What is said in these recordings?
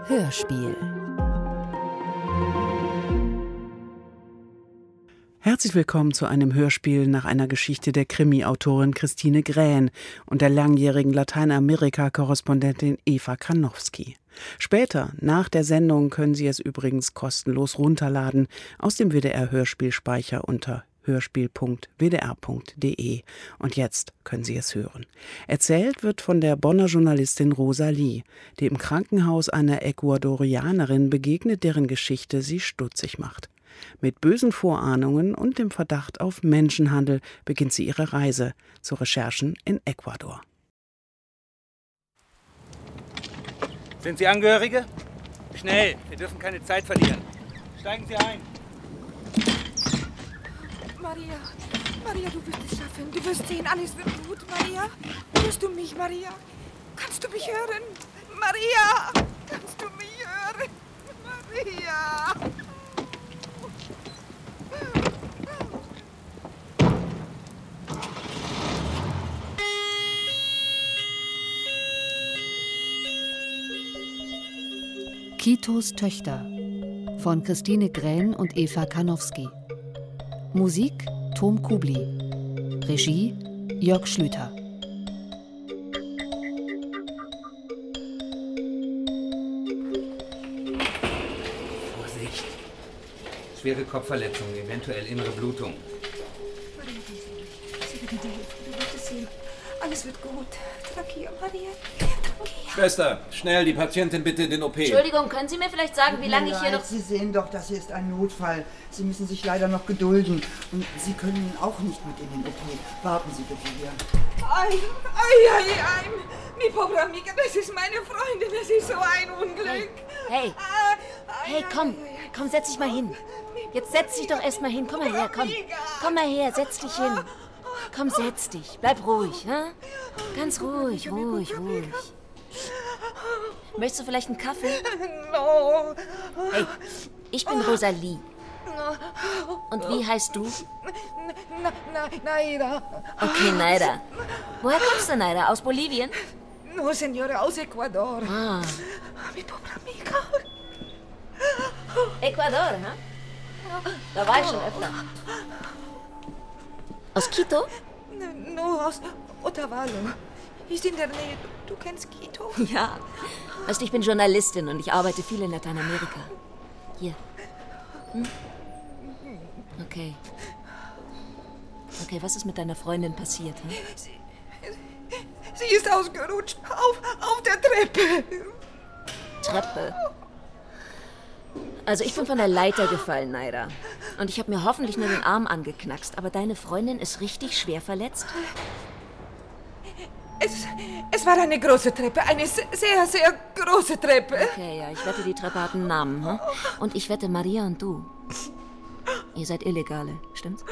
Hörspiel. Herzlich willkommen zu einem Hörspiel nach einer Geschichte der Krimi-Autorin Christine Grähn und der langjährigen Lateinamerika-Korrespondentin Eva Karnowski. Später, nach der Sendung, können Sie es übrigens kostenlos runterladen aus dem WDR-Hörspielspeicher unter hörspiel.wdr.de. Und jetzt können Sie es hören. Erzählt wird von der Bonner Journalistin Rosa Lee, die im Krankenhaus einer Ecuadorianerin begegnet, deren Geschichte sie stutzig macht. Mit bösen Vorahnungen und dem Verdacht auf Menschenhandel beginnt sie ihre Reise zu Recherchen in Ecuador. Sind Sie Angehörige? Schnell, wir dürfen keine Zeit verlieren. Steigen Sie ein. Maria, du wirst es schaffen. Du wirst sehen, alles wird gut, Maria. Hörst du mich, Maria? Kannst du mich hören? Maria! Kannst du mich hören? Maria! Kitos Töchter von Christine Grähn und Eva Karnowski. Musik Tom Kubli. Regie Jörg Schlüter. Vorsicht. Schwere Kopfverletzungen, eventuell innere Blutung. Maria, sie wird dir helfen. Du wirst es sehen. Alles wird gut. Tranquila, Maria. Schwester, schnell, die Patientin bitte in den OP. Entschuldigung, können Sie mir vielleicht sagen, wie lange ich hier noch... Sie sehen doch, das hier ist ein Notfall. Sie müssen sich leider noch gedulden. Und Sie können auch nicht mit in den OP. Warten Sie bitte hier. Ay, mi pobre amiga, das ist meine Freundin, das ist so ein Unglück. Hey, komm, setz dich mal hin. Jetzt setz dich doch erst mal hin, komm mal her, komm. Komm mal her, setz dich hin. Komm, setz dich, bleib ruhig, ne? Ganz ruhig. Möchtest du vielleicht einen Kaffee? No. Hey, ich bin Rosa Lee. Und wie heißt du? Naida. Okay, Naida. Woher kommst du, Naida? Aus Bolivien? No, señora, aus Ecuador. Ah. Mi pobre amiga. Ecuador, ne? Da war ich schon öfter. Aus Quito? No, aus Otavalo. Ist in der Nähe. Du kennst Quito? Ja. Weißt du, ich bin Journalistin und ich arbeite viel in Lateinamerika. Hier. Okay. Okay, was ist mit deiner Freundin passiert? Hm? Sie ist ausgerutscht. Auf der Treppe. Treppe? Also ich bin von der Leiter gefallen, Naida. Und ich habe mir hoffentlich nur den Arm angeknackst. Aber deine Freundin ist richtig schwer verletzt? Es war eine große Treppe. Eine sehr, sehr große Treppe. Okay, ja, ich wette, die Treppe hat einen Namen. Hm? Und ich wette, Maria und du, ihr seid Illegale, stimmt's?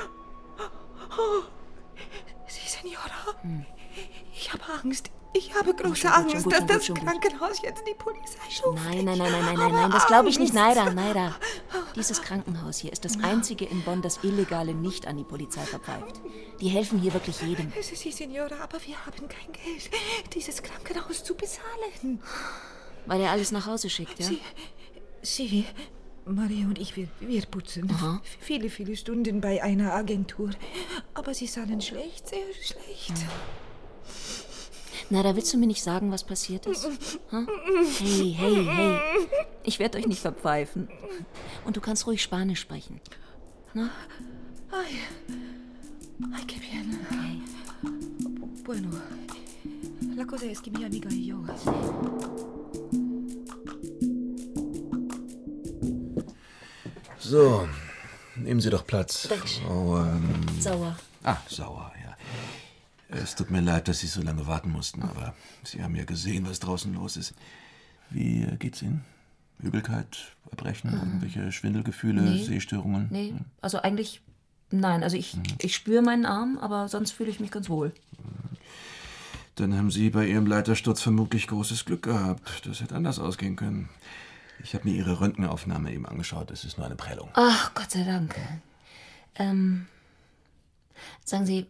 Sie, Senora. Ich habe Angst. Ich habe große Angst, dass das Krankenhaus jetzt die Polizei ruft. Nein, das glaube ich nicht. Naida. Dieses Krankenhaus hier ist das einzige in Bonn, das Illegale nicht an die Polizei verpfeift. Die helfen hier wirklich jedem. Sie, Senora, aber wir haben kein Geld, dieses Krankenhaus zu bezahlen. Weil er alles nach Hause schickt, ja? Sie, Maria und ich, wir putzen. Aha. Viele Stunden bei einer Agentur. Aber sie zahlen schlecht, sehr schlecht. Na, da willst du mir nicht sagen, was passiert ist? Hm? Hey. Ich werde euch nicht verpfeifen. Und du kannst ruhig Spanisch sprechen. Na? Ay, qué bien. Okay. Bueno, la cosa es que mi amiga y yo... So, nehmen Sie doch Platz. Dankeschön. Sauer. Sauer, ja. Es tut mir leid, dass Sie so lange warten mussten, aber Sie haben ja gesehen, was draußen los ist. Wie geht's Ihnen? Übelkeit, Erbrechen, irgendwelche Schwindelgefühle, Sehstörungen? Nee, also eigentlich nein. Also ich spüre meinen Arm, aber sonst fühle ich mich ganz wohl. Dann haben Sie bei Ihrem Leitersturz vermutlich großes Glück gehabt. Das hätte anders ausgehen können. Ich habe mir Ihre Röntgenaufnahme eben angeschaut. Es ist nur eine Prellung. Ach, Gott sei Dank. Sagen Sie,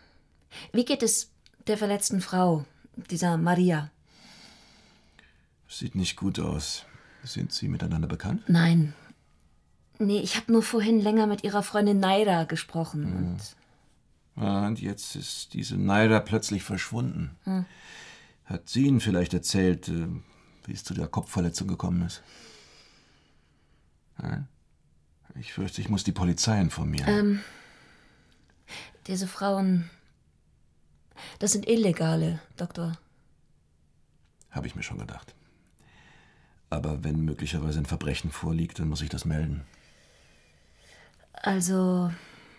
wie geht es der verletzten Frau, dieser Maria? Sieht nicht gut aus. Sind Sie miteinander bekannt? Nein. Nee, ich habe nur vorhin länger mit ihrer Freundin Naira gesprochen. Und jetzt ist diese Naira plötzlich verschwunden. Hat sie Ihnen vielleicht erzählt, wie es zu der Kopfverletzung gekommen ist? Nein? Ich fürchte, ich muss die Polizei informieren. Diese Frauen, das sind Illegale, Doktor. Habe ich mir schon gedacht. Aber wenn möglicherweise ein Verbrechen vorliegt, dann muss ich das melden. Also,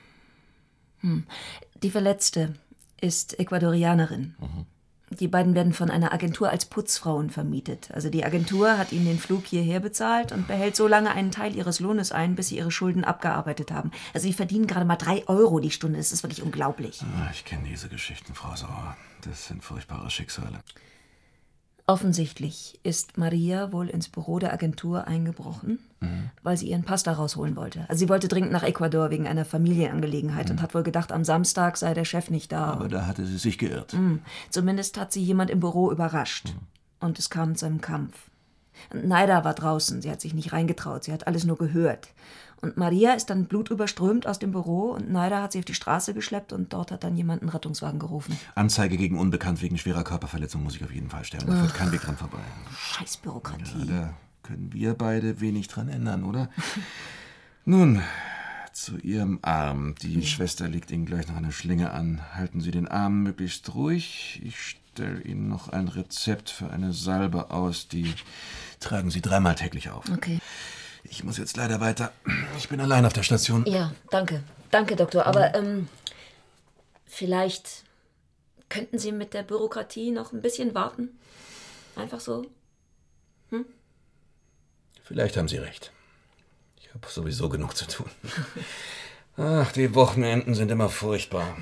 die Verletzte ist Ecuadorianerin. Die beiden werden von einer Agentur als Putzfrauen vermietet. Also die Agentur hat ihnen den Flug hierher bezahlt und behält so lange einen Teil ihres Lohnes ein, bis sie ihre Schulden abgearbeitet haben. Also sie verdienen gerade mal 3 Euro die Stunde. Das ist wirklich unglaublich. Ich kenne diese Geschichten, Frau Sauer. Das sind furchtbare Schicksale. Offensichtlich ist Maria wohl ins Büro der Agentur eingebrochen, weil sie ihren Pass da rausholen wollte. Also sie wollte dringend nach Ecuador wegen einer Familienangelegenheit und hat wohl gedacht, am Samstag sei der Chef nicht da. Aber da hatte sie sich geirrt. Zumindest hat sie jemand im Büro überrascht. Und es kam zu einem Kampf. Naira war draußen, sie hat sich nicht reingetraut, sie hat alles nur gehört. Und Maria ist dann blutüberströmt aus dem Büro und Naira hat sie auf die Straße geschleppt und dort hat dann jemand einen Rettungswagen gerufen. Anzeige gegen Unbekannt wegen schwerer Körperverletzung muss ich auf jeden Fall stellen. Da führt kein Weg dran vorbei. Scheiß Bürokratie. Ja, da können wir beide wenig dran ändern, oder? Nun, zu Ihrem Arm. Die Schwester legt Ihnen gleich noch eine Schlinge an. Halten Sie den Arm möglichst ruhig. Ich stelle Ihnen noch ein Rezept für eine Salbe aus. Die tragen Sie 3-mal täglich auf. Okay. Ich muss jetzt leider weiter. Ich bin allein auf der Station. Ja, danke. Danke, Doktor. Aber vielleicht könnten Sie mit der Bürokratie noch ein bisschen warten? Einfach so? Vielleicht haben Sie recht. Ich habe sowieso genug zu tun. Ach, die Wochenenden sind immer furchtbar.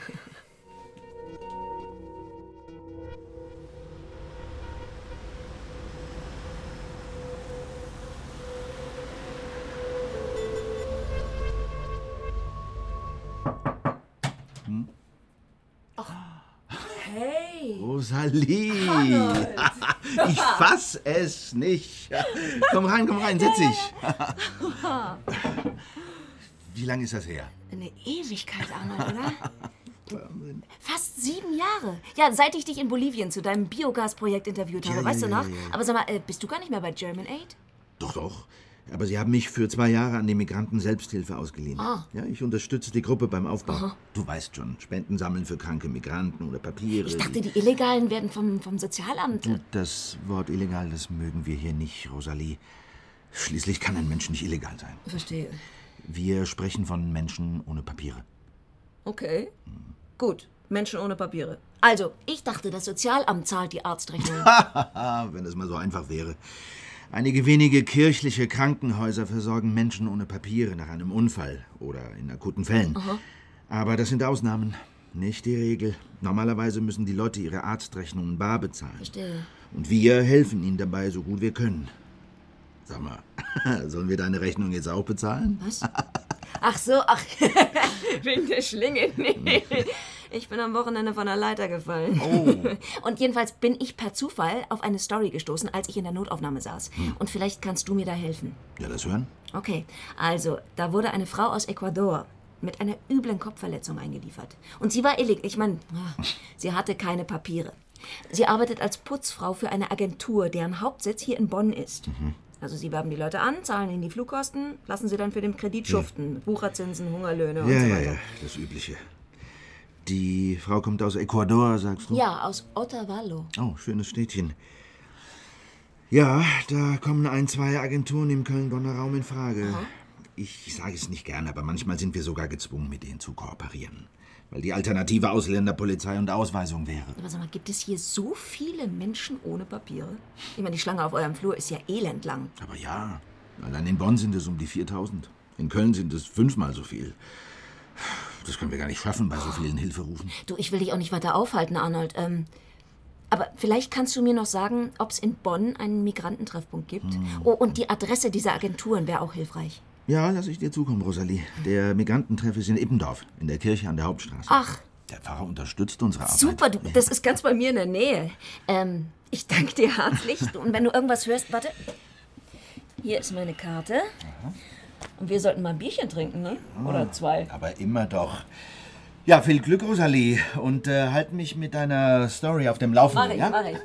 Hey! Rosalie! Ich fass es nicht. Komm rein, setz dich. Wie lange ist das her? Eine Ewigkeit, Arnold, oder? Fast 7 Jahre. Ja, seit ich dich in Bolivien zu deinem Biogasprojekt interviewt habe, weißt du noch? Ja. Aber sag mal, bist du gar nicht mehr bei German Aid? Doch. Aber sie haben mich für 2 Jahre an die Migranten-Selbsthilfe ausgeliehen. Ja, ich unterstütze die Gruppe beim Aufbau. Aha. Du weißt schon, Spenden sammeln für kranke Migranten oder Papiere. Ich dachte, die Illegalen werden vom Sozialamt... Das Wort illegal, das mögen wir hier nicht, Rosalie. Schließlich kann ein Mensch nicht illegal sein. Verstehe. Wir sprechen von Menschen ohne Papiere. Okay. Gut, Menschen ohne Papiere. Also, ich dachte, das Sozialamt zahlt die Arztrechnung. Wenn es mal so einfach wäre. Einige wenige kirchliche Krankenhäuser versorgen Menschen ohne Papiere nach einem Unfall oder in akuten Fällen. Aha. Aber das sind Ausnahmen, nicht die Regel. Normalerweise müssen die Leute ihre Arztrechnungen bar bezahlen. Verstehe. Und wir helfen ihnen dabei, so gut wir können. Sag mal, sollen wir deine Rechnung jetzt auch bezahlen? Was? Ach, wegen der Schlinge? Nee. Ich bin am Wochenende von der Leiter gefallen. Oh. Und jedenfalls bin ich per Zufall auf eine Story gestoßen, als ich in der Notaufnahme saß. Und vielleicht kannst du mir da helfen. Ja, das hören. Okay, also, da wurde eine Frau aus Ecuador mit einer üblen Kopfverletzung eingeliefert. Und sie war illegal. Ich meine, sie hatte keine Papiere. Sie arbeitet als Putzfrau für eine Agentur, deren Hauptsitz hier in Bonn ist. Also sie werben die Leute an, zahlen ihnen die Flugkosten, lassen sie dann für den Kredit schuften. Mit Wucherzinsen, Hungerlöhne und so weiter. Ja, das Übliche. Die Frau kommt aus Ecuador, sagst du? Ja, aus Otavalo. Oh, schönes Städtchen. Ja, da kommen 1, 2 Agenturen im Köln-Bonner Raum in Frage. Aha. Ich sage es nicht gern, aber manchmal sind wir sogar gezwungen, mit denen zu kooperieren. Weil die Alternative Ausländerpolizei und Ausweisung wäre. Aber sag mal, gibt es hier so viele Menschen ohne Papiere? Ich meine, die Schlange auf eurem Flur ist ja elendlang. Aber ja, allein in Bonn sind es um die 4000. In Köln sind es 5-mal so viel. Das können wir gar nicht schaffen bei so vielen Hilferufen. Du, ich will dich auch nicht weiter aufhalten, Arnold. Aber vielleicht kannst du mir noch sagen, ob es in Bonn einen Migrantentreffpunkt gibt. Oh, und die Adresse dieser Agenturen wäre auch hilfreich. Ja, lass ich dir zukommen, Rosalie. Der Migrantentreff ist in Ippendorf, in der Kirche an der Hauptstraße. Ach. Der Pfarrer unterstützt unsere Arbeit. Super, das ist ganz bei mir in der Nähe. Ich danke dir herzlich. Und wenn du irgendwas hörst, warte. Hier ist meine Karte. Und wir sollten mal ein Bierchen trinken, ne? Oder 2. Aber immer doch. Ja, viel Glück, Rosalie. Und halt mich mit deiner Story auf dem Laufenden. Mach ich.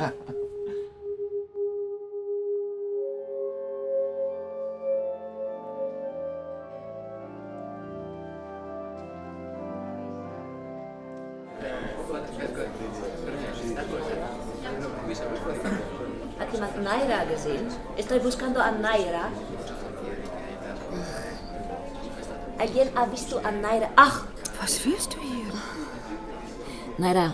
Hat jemand Naira gesehen? Estoy buscando a Naira. ¿Alguien ha visto a Naira? Ach! Was willst du hier? Naira,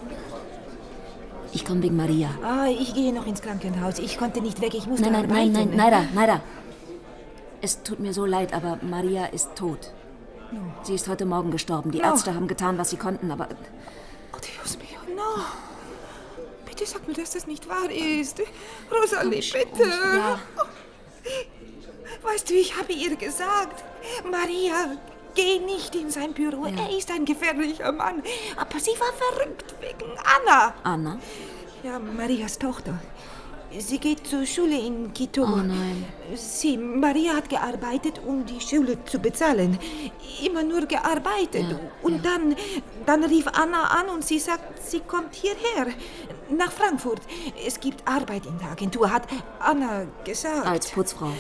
ich komme wegen Maria. Ich gehe noch ins Krankenhaus. Ich konnte nicht weg, ich musste Nein, arbeiten. Naira. Es tut mir so leid, aber Maria ist tot. No. Sie ist heute Morgen gestorben. Die Ärzte haben getan, was sie konnten, aber... Oh, Dios mío, no. Bitte sag mir, dass das nicht wahr ist. Rosalie, bitte. Ja. Weißt du, ich habe ihr gesagt, Maria, geh nicht in sein Büro. Ja. Er ist ein gefährlicher Mann. Aber sie war verrückt wegen Anna. Anna? Ja, Marias Tochter. Sie geht zur Schule in Quito. Oh nein. Maria hat gearbeitet, um die Schule zu bezahlen. Immer nur gearbeitet. Ja, und dann rief Anna an und sie sagt, sie kommt hierher, nach Frankfurt. Es gibt Arbeit in der Agentur, hat Anna gesagt. Als Putzfrau?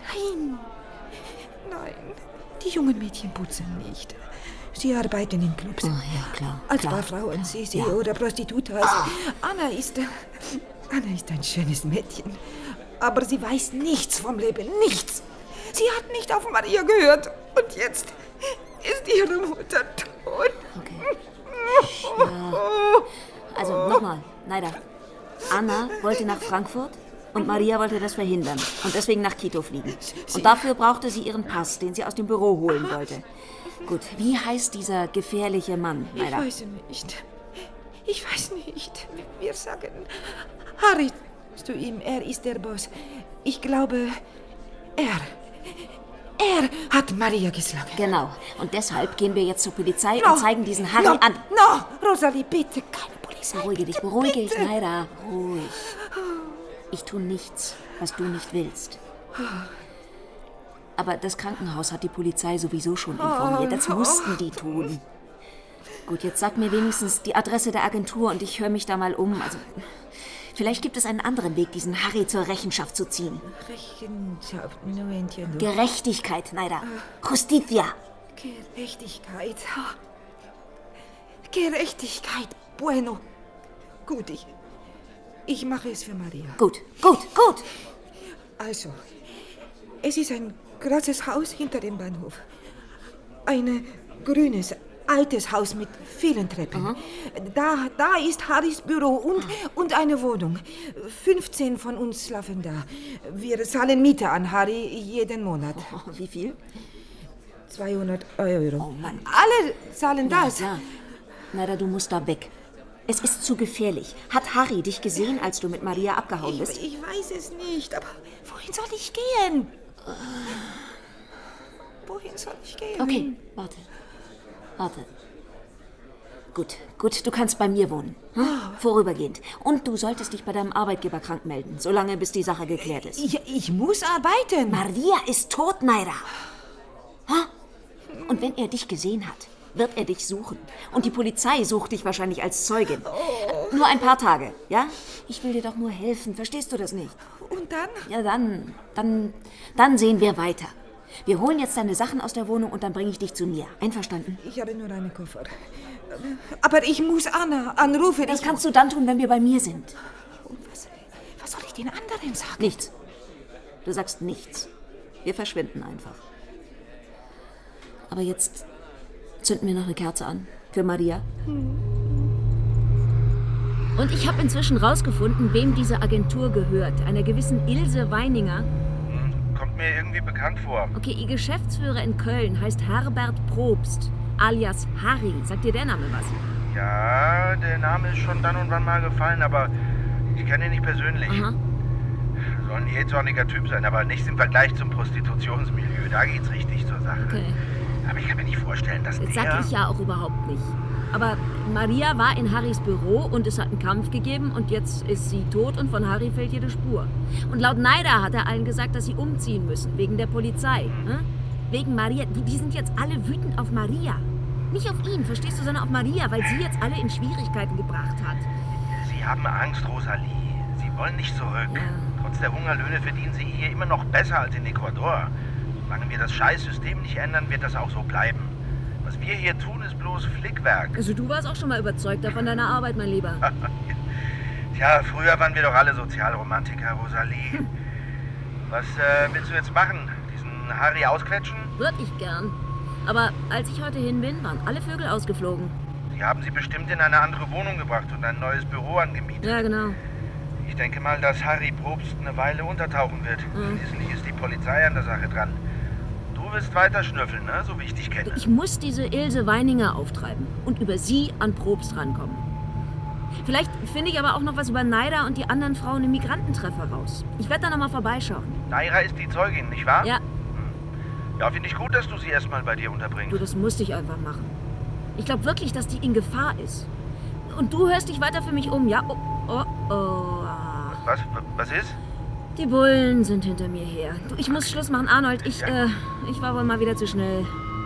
Nein. Die jungen Mädchen putzen nicht. Sie arbeiten in Clubs. Oh, ja, klar. Als klar. Barfrauen, Sisi oder Prostitutas. Anna ist ein schönes Mädchen. Aber sie weiß nichts vom Leben, nichts. Sie hat nicht auf Maria gehört. Und jetzt ist ihre Mutter tot. Okay. Ja. Also, nochmal, Naira. Anna wollte nach Frankfurt und Maria wollte das verhindern und deswegen nach Quito fliegen. Und dafür brauchte sie ihren Pass, den sie aus dem Büro holen wollte. Gut, wie heißt dieser gefährliche Mann, Naira? Ich weiß nicht. Wir sagen Harry zu ihm. Er ist der Boss. Ich glaube, er hat Maria geschlagen. Genau. Und deshalb gehen wir jetzt zur Polizei und zeigen diesen Harry an. No, Rosalie, bitte, keine Polizei. Beruhige dich, Naira. Ruhig. Ich tue nichts, was du nicht willst. Aber das Krankenhaus hat die Polizei sowieso schon informiert. Das mussten die tun. Gut, jetzt sag mir wenigstens die Adresse der Agentur und ich höre mich da mal um. Also, vielleicht gibt es einen anderen Weg, diesen Harry zur Rechenschaft zu ziehen. Rechenschaft, no entiendo. Gerechtigkeit, Naira. Justicia. Gerechtigkeit. Bueno. Gut, ich mache es für Maria. Gut. Also, es ist ein großes Haus hinter dem Bahnhof. Ein grünes, altes Haus mit vielen Treppen. Da ist Harrys Büro und eine Wohnung. 15 von uns schlafen da. Wir zahlen Miete an Harry jeden Monat. Wie viel? 200 Euro. Oh Mann. Alle zahlen das. Ja. Naira, du musst da weg. Es ist zu gefährlich. Hat Harry dich gesehen, als du mit Maria abgehauen bist? Ich weiß es nicht, aber wohin soll ich gehen? Okay, warte. Gut, du kannst bei mir wohnen. Hm? Vorübergehend. Und du solltest dich bei deinem Arbeitgeber krank melden, solange bis die Sache geklärt ist. Ich muss arbeiten. Maria ist tot, Naira. Und wenn er dich gesehen hat, wird er dich suchen. Und die Polizei sucht dich wahrscheinlich als Zeugin. Nur ein paar Tage, ja? Ich will dir doch nur helfen, verstehst du das nicht? Und dann? Ja, dann sehen wir weiter. Wir holen jetzt deine Sachen aus der Wohnung und dann bringe ich dich zu mir. Einverstanden? Ich habe nur einen Koffer. Aber ich muss Anna anrufen. Das kannst du dann tun, wenn wir bei mir sind. Und was soll ich den anderen sagen? Nichts. Du sagst nichts. Wir verschwinden einfach. Aber jetzt zünden wir noch eine Kerze an. Für Maria. Und ich habe inzwischen rausgefunden, wem diese Agentur gehört. Einer gewissen Ilse Weininger. Kommt mir irgendwie bekannt vor. Okay, ihr Geschäftsführer in Köln heißt Herbert Probst, alias Harry. Sagt dir der Name was? Ja, der Name ist schon dann und wann mal gefallen, aber ich kenne ihn nicht persönlich. Aha. Soll ein jähzorniger Typ sein, aber nichts im Vergleich zum Prostitutionsmilieu. Da geht's richtig zur Sache. Okay. Aber ich kann mir nicht vorstellen, dass Das der... sag ich ja auch überhaupt nicht. Aber Maria war in Harrys Büro und es hat einen Kampf gegeben und jetzt ist sie tot und von Harry fehlt jede Spur. Und laut Naida hat er allen gesagt, dass sie umziehen müssen, wegen der Polizei. Hm? Wegen Maria. Die sind jetzt alle wütend auf Maria. Nicht auf ihn, verstehst du, sondern auf Maria, weil sie jetzt alle in Schwierigkeiten gebracht hat. Sie haben Angst, Rosalie. Sie wollen nicht zurück. Ja. Trotz der Hungerlöhne verdienen sie hier immer noch besser als in Ecuador. Solange wir das Scheißsystem nicht ändern, wird das auch so bleiben. Was wir hier tun, ist bloß Flickwerk. Also du warst auch schon mal überzeugter von deiner Arbeit, mein Lieber. Tja, früher waren wir doch alle Sozialromantiker, Rosalie. Was willst du jetzt machen? Diesen Harry ausquetschen? Würde ich gern. Aber als ich heute hin bin, waren alle Vögel ausgeflogen. Sie haben sie bestimmt in eine andere Wohnung gebracht und ein neues Büro angemietet. Ja, genau. Ich denke mal, dass Harry Probst eine Weile untertauchen wird. Schließlich ist die Polizei an der Sache dran. Du wirst weiter schnüffeln, ne? So wie ich dich kenne. Ich muss diese Ilse Weininger auftreiben und über sie an Probst rankommen. Vielleicht finde ich aber auch noch was über Naida und die anderen Frauen im Migrantentreffer raus. Ich werde da noch mal vorbeischauen. Naira ist die Zeugin, nicht wahr? Ja. Ja, finde ich gut, dass du sie erstmal bei dir unterbringst. Du, das musste ich einfach machen. Ich glaube wirklich, dass die in Gefahr ist. Und du hörst dich weiter für mich um, ja? Oh. Was ist? Die Bullen sind hinter mir her. Du, ich muss Schluss machen, Arnold. Ich war wohl mal wieder zu schnell.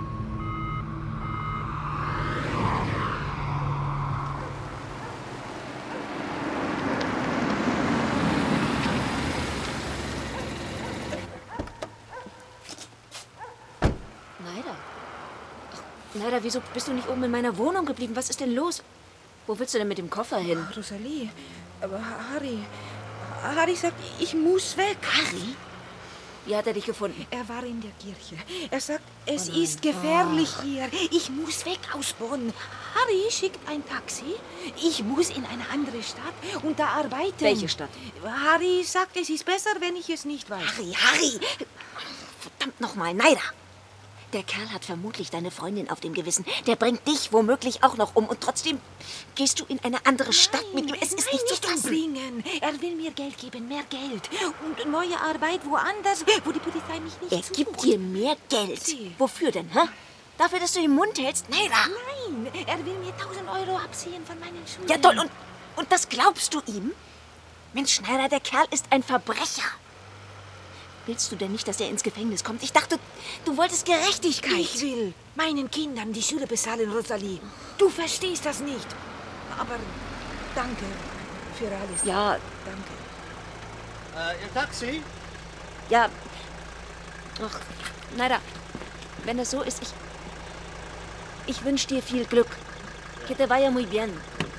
Naida, wieso bist du nicht oben in meiner Wohnung geblieben? Was ist denn los? Wo willst du denn mit dem Koffer hin? Rosalie, aber Harry sagt, ich muss weg. Harry? Wie hat er dich gefunden? Er war in der Kirche. Er sagt, es ist gefährlich hier. Ich muss weg aus Bonn. Harry schickt ein Taxi. Ich muss in eine andere Stadt und da arbeiten. Welche Stadt? Harry sagt, es ist besser, wenn ich es nicht weiß. Harry! Verdammt nochmal, Naida! Der Kerl hat vermutlich deine Freundin auf dem Gewissen. Der bringt dich womöglich auch noch um. Und trotzdem gehst du in eine andere Stadt mit ihm. Es ist nicht zu fassen. Bringen. Er will mir Geld geben, mehr Geld. Und neue Arbeit woanders, wo die Polizei mich nicht Er gibt dir mehr Geld. Wofür denn, hä? Dafür, dass du den Mund hältst? Naida! Nein, er will mir 1.000 Euro abziehen von meinen Schulden. Ja, toll. Und das glaubst du ihm? Mensch, Naida, der Kerl ist ein Verbrecher. Willst du denn nicht, dass er ins Gefängnis kommt? Ich dachte, du wolltest Gerechtigkeit. Ich will meinen Kindern die Schule bezahlen, Rosalie. Du verstehst das nicht. Aber danke für alles. Ja. Danke. Ihr Taxi? Ja. Ach, Naida, wenn das so ist, ich wünsche dir viel Glück. Que te vaya muy bien.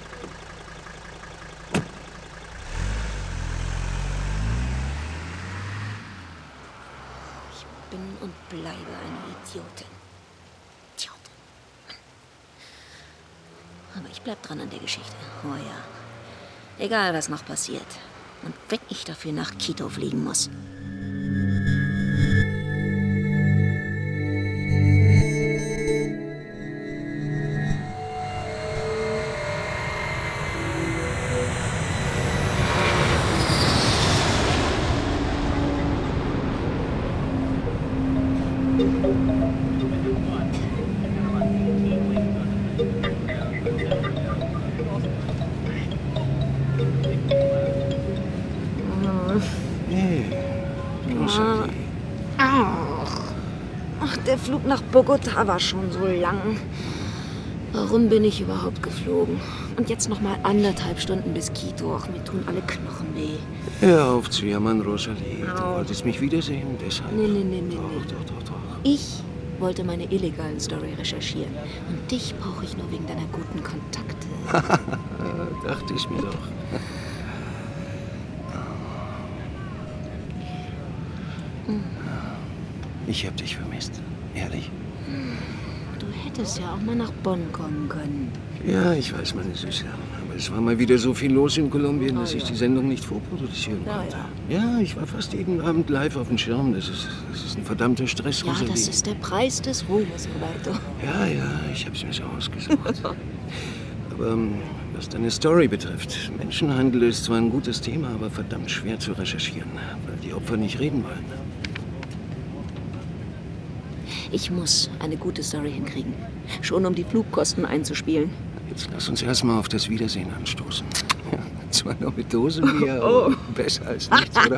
Bin und bleibe eine Idiotin. Aber ich bleib dran an der Geschichte. Oh ja. Egal, was noch passiert. Und wenn ich dafür nach Quito fliegen muss. Ach, der Flug nach Bogotá war schon so lang. Warum bin ich überhaupt geflogen? Und jetzt noch mal 1,5 Stunden bis Quito. Ach, mir tun alle Knochen weh. Hör auf zu jammern, Rosalie. Du wolltest mich wiedersehen, deshalb. Nee. Doch. Ich wollte meine illegalen Story recherchieren. Und dich brauche ich nur wegen deiner guten Kontakte. Dachte ich mir doch. Ich hab dich vermisst, ehrlich. Du hättest ja auch mal nach Bonn kommen können. Ja, ich weiß, meine Süße. Aber es war mal wieder so viel los in Kolumbien, dass ich die Sendung nicht vorproduzieren konnte. Ja, ich war fast jeden Abend live auf dem Schirm. Das ist ein verdammter Stress, Rosalie. Ja, das ist der Preis des Ruhmes, Roberto. Ja, ich hab's mir so ausgesucht. Aber was deine Story betrifft, Menschenhandel ist zwar ein gutes Thema, aber verdammt schwer zu recherchieren, weil die Opfer nicht reden wollen. Ich muss eine gute Story hinkriegen. Schon um die Flugkosten einzuspielen. Jetzt lass uns erstmal auf das Wiedersehen anstoßen. Ja, zwar noch mit Dosenbier, aber besser als nichts, oder?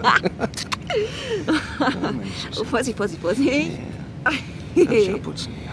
Ja, Mensch, Oh, Vorsicht, Vorsicht, Vorsicht. Abschau putzen, ja.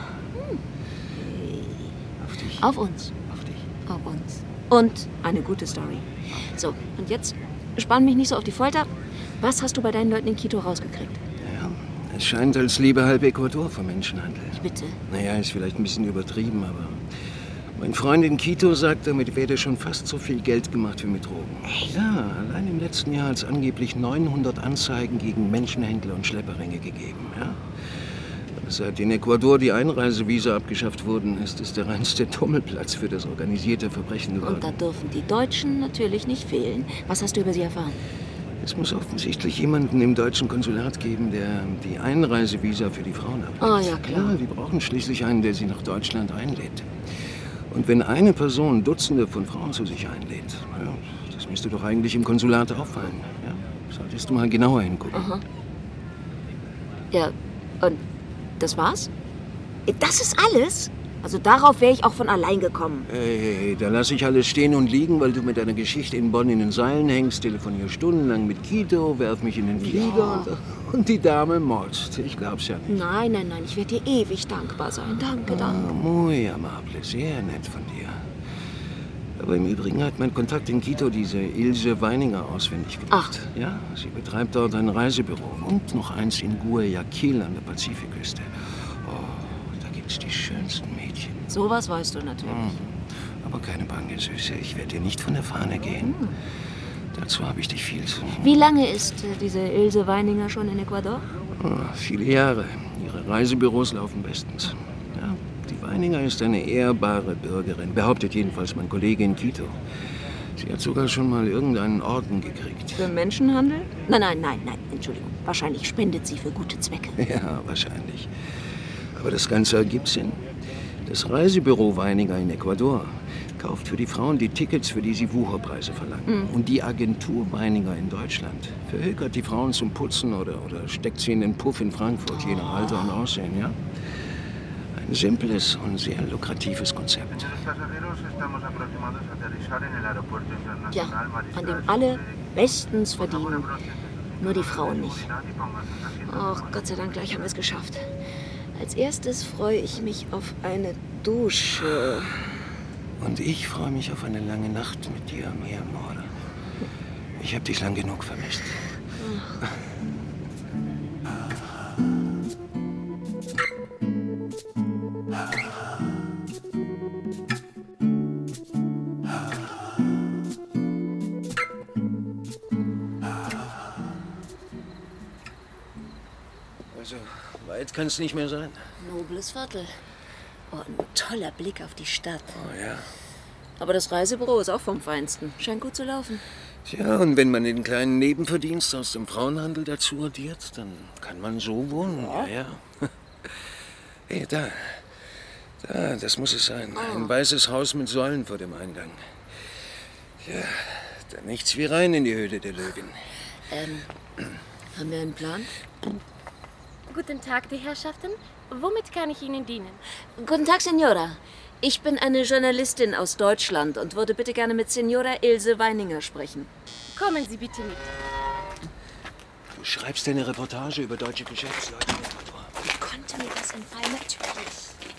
Auf dich. Auf uns. Auf dich. Auf uns. Und eine gute Story. So, und jetzt spann mich nicht so auf die Folter. Was hast du bei deinen Leuten in Quito rausgekriegt? Ja, es scheint, als lebe halb Ecuador vom Menschenhandel. Bitte? Naja, ist vielleicht ein bisschen übertrieben, aber mein Freund in Quito sagt, damit werde schon fast so viel Geld gemacht wie mit Drogen. Echt? Ja, allein im letzten Jahr hat es angeblich 900 Anzeigen gegen Menschenhändler und Schlepperringe gegeben. Ja? Seit in Ecuador die Einreisevisa abgeschafft wurden, ist es der reinste Tummelplatz für das organisierte Verbrechen geworden. Und da dürfen die Deutschen natürlich nicht fehlen. Was hast du über sie erfahren? Es muss offensichtlich jemanden im deutschen Konsulat geben, der die Einreisevisa für die Frauen ablegt. Ah, ja, klar. Ja, die brauchen schließlich einen, der sie nach Deutschland einlädt. Und wenn eine Person Dutzende von Frauen zu sich einlädt, ja, das müsste doch eigentlich im Konsulat auffallen. Ja? Solltest du mal genauer hingucken. Aha. Ja, und das war's? Das ist alles? Also darauf wäre ich auch von allein gekommen. Hey, da lasse ich alles stehen und liegen, weil du mit deiner Geschichte in Bonn in den Seilen hängst, telefonier stundenlang mit Quito, werf mich in den Flieger und die Dame motzt. Ich glaub's ja nicht. Nein, nein, nein, ich werde dir ewig dankbar sein. Danke, danke. Muy amable, sehr nett von dir. Aber im Übrigen hat mein Kontakt in Quito diese Ilse Weininger auswendig gemacht. Ach. Ja, sie betreibt dort ein Reisebüro und noch eins in Guayaquil an der Pazifikküste. Oh, da gibt's die schönsten Mädchen. Sowas weißt du natürlich. Aber keine Bange, Süße, ich werde dir nicht von der Fahne gehen. Dazu habe ich dich viel zu... Wie lange ist diese Ilse Weininger schon in Ecuador? Viele Jahre. Ihre Reisebüros laufen bestens. Ja, die Weininger ist eine ehrbare Bürgerin, behauptet jedenfalls mein Kollege in Quito. Sie hat sogar schon mal irgendeinen Orden gekriegt. Für Menschenhandel? Nein, Entschuldigung. Wahrscheinlich spendet sie für gute Zwecke. Ja, wahrscheinlich. Aber das Ganze ergibt Sinn. Das Reisebüro Weininger in Ecuador kauft für die Frauen die Tickets, für die sie Wucherpreise verlangen. Und die Agentur Weininger in Deutschland verhökert die Frauen zum Putzen oder steckt sie in den Puff in Frankfurt, je nach Alter und Aussehen, ja? Ein simples und sehr lukratives Konzept. Ja, an dem alle bestens verdienen. Nur die Frauen nicht. Ach, Gott sei Dank, gleich haben wir es geschafft. Als erstes freue ich mich auf eine Dusche. Und ich freue mich auf eine lange Nacht mit dir am Meermorde. Ich habe dich lang genug vermisst. Also, weit kann es nicht mehr sein. Nobles Viertel. Oh, ein toller Blick auf die Stadt. Oh ja. Aber das Reisebüro ist auch vom Feinsten. Scheint gut zu laufen. Tja, und wenn man den kleinen Nebenverdienst aus dem Frauenhandel dazu addiert, dann kann man so wohnen. Ja. Hey, da, das muss es sein. Ein weißes Haus mit Säulen vor dem Eingang. Ja, da nichts wie rein in die Höhle der Löwin. Haben wir einen Plan? Guten Tag, die Herrschaften. Womit kann ich Ihnen dienen? Guten Tag, Senora. Ich bin eine Journalistin aus Deutschland und würde bitte gerne mit Senora Ilse Weininger sprechen. Kommen Sie bitte mit. Du schreibst eine Reportage über deutsche Geschäftsleute in Ecuador. Wie konnte mir das entfallen? Natürlich.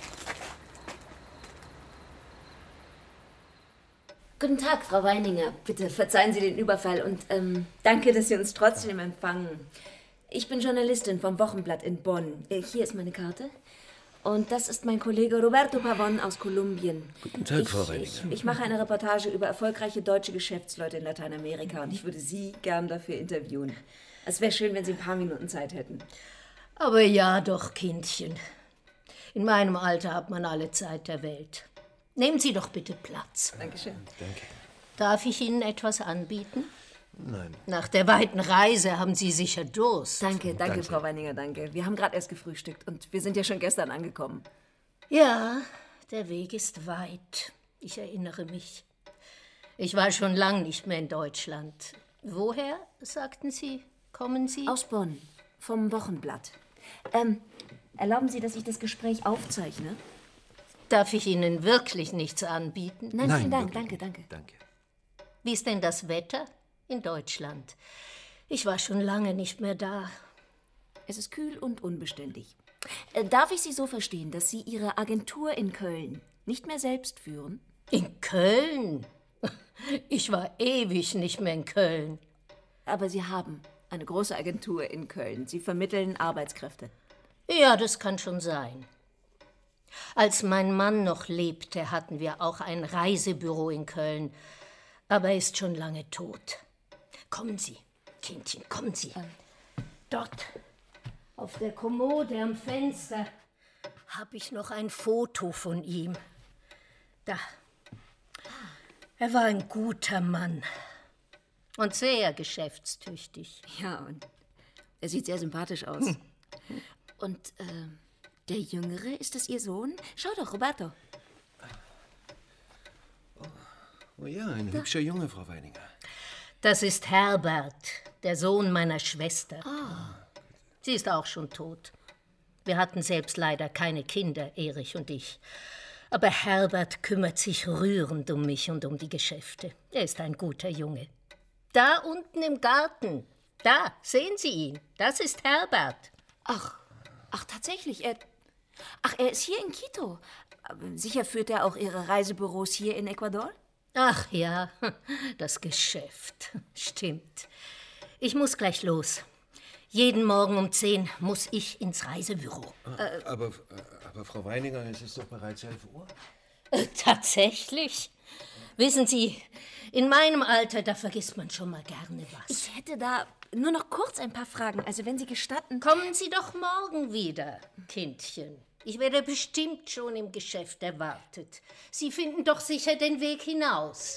Guten Tag, Frau Weininger. Bitte verzeihen Sie den Überfall und danke, dass Sie uns trotzdem empfangen. Ich bin Journalistin vom Wochenblatt in Bonn. Hier ist meine Karte. Und das ist mein Kollege Roberto Pavon aus Kolumbien. Guten Tag, Frau Weininger. Ich mache eine Reportage über erfolgreiche deutsche Geschäftsleute in Lateinamerika und ich würde Sie gern dafür interviewen. Es wäre schön, wenn Sie ein paar Minuten Zeit hätten. Aber ja doch, Kindchen. In meinem Alter hat man alle Zeit der Welt. Nehmen Sie doch bitte Platz. Dankeschön. Danke. Darf ich Ihnen etwas anbieten? Nein. Nach der weiten Reise haben Sie sicher Durst. Danke, Frau Weininger, danke. Wir haben gerade erst gefrühstückt und wir sind ja schon gestern angekommen. Ja, der Weg ist weit. Ich erinnere mich. Ich war schon lang nicht mehr in Deutschland. Woher, sagten Sie, kommen Sie? Aus Bonn, vom Wochenblatt. Erlauben Sie, dass ich das Gespräch aufzeichne? Darf ich Ihnen wirklich nichts anbieten? Nein, vielen Dank. wirklich. Danke. Wie ist denn das Wetter in Deutschland? Ich war schon lange nicht mehr da. Es ist kühl und unbeständig. Darf ich Sie so verstehen, dass Sie Ihre Agentur in Köln nicht mehr selbst führen? In Köln? Ich war ewig nicht mehr in Köln. Aber Sie haben eine große Agentur in Köln. Sie vermitteln Arbeitskräfte. Ja, das kann schon sein. Als mein Mann noch lebte, hatten wir auch ein Reisebüro in Köln. Aber er ist schon lange tot. Kommen Sie, Kindchen, kommen Sie. Dort, auf der Kommode am Fenster, habe ich noch ein Foto von ihm. Da. Er war ein guter Mann. Und sehr geschäftstüchtig. Ja, und er sieht sehr sympathisch aus. Und der Jüngere, ist das Ihr Sohn? Schau doch, Roberto. Oh ja, ein hübscher Junge, Frau Weininger. Das ist Herbert, der Sohn meiner Schwester. Sie ist auch schon tot. Wir hatten selbst leider keine Kinder, Erich und ich. Aber Herbert kümmert sich rührend um mich und um die Geschäfte. Er ist ein guter Junge. Da unten im Garten, da, sehen Sie ihn. Das ist Herbert. Ach, tatsächlich, er ist hier in Quito. Aber sicher führt er auch Ihre Reisebüros hier in Ecuador? Ach ja, das Geschäft. Stimmt. Ich muss gleich los. Jeden Morgen um 10 muss ich ins Reisebüro. Aber Frau Weininger, es ist doch bereits 11 Uhr. Tatsächlich? Wissen Sie, in meinem Alter, da vergisst man schon mal gerne was. Ich hätte da nur noch kurz ein paar Fragen. Also wenn Sie gestatten... Kommen Sie doch morgen wieder, Kindchen. Ich werde bestimmt schon im Geschäft erwartet. Sie finden doch sicher den Weg hinaus.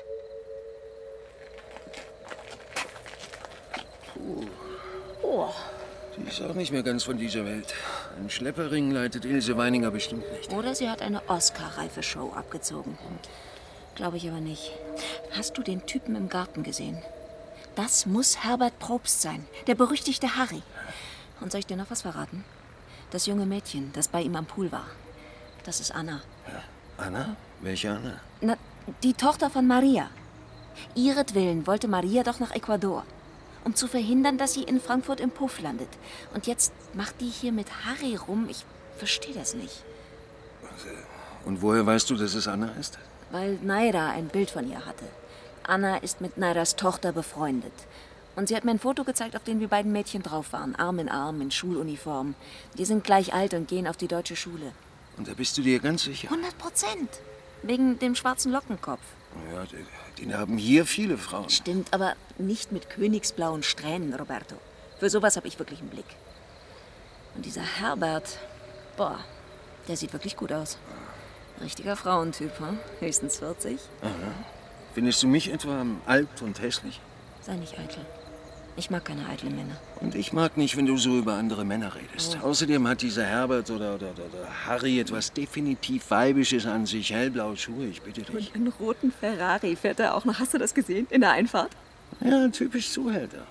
Sie ist auch nicht mehr ganz von dieser Welt. Einen Schlepperring leitet Ilse Weininger bestimmt nicht. Oder sie hat eine Oscar-reife Show abgezogen. Glaube ich aber nicht. Hast du den Typen im Garten gesehen? Das muss Herbert Probst sein, der berüchtigte Harry. Und soll ich dir noch was verraten? Das junge Mädchen, das bei ihm am Pool war, das ist Anna. Ja. Anna? Welche Anna? Na, die Tochter von Maria. Ihretwillen wollte Maria doch nach Ecuador, um zu verhindern, dass sie in Frankfurt im Puff landet. Und jetzt macht die hier mit Harry rum. Ich verstehe das nicht. Und woher weißt du, dass es Anna ist? Weil Naira ein Bild von ihr hatte. Anna ist mit Nairas Tochter befreundet. Und sie hat mir ein Foto gezeigt, auf dem die beiden Mädchen drauf waren. Arm in Schuluniform. Die sind gleich alt und gehen auf die deutsche Schule. Und da bist du dir ganz sicher? 100%. Wegen dem schwarzen Lockenkopf. Ja, den haben hier viele Frauen. Stimmt, aber nicht mit königsblauen Strähnen, Roberto. Für sowas habe ich wirklich einen Blick. Und dieser Herbert, boah, der sieht wirklich gut aus. Richtiger Frauentyp, hm? Höchstens 40. Aha. Findest du mich etwa alt und hässlich? Sei nicht eitel. Ich mag keine eitlen Männer. Und ich mag nicht, wenn du so über andere Männer redest. Oh. Außerdem hat dieser Herbert oder Harry etwas definitiv Weibisches an sich. Hellblaue Schuhe, ich bitte dich. Und einen roten Ferrari fährt er auch noch. Hast du das gesehen? In der Einfahrt? Ja, typisch Zuhälter.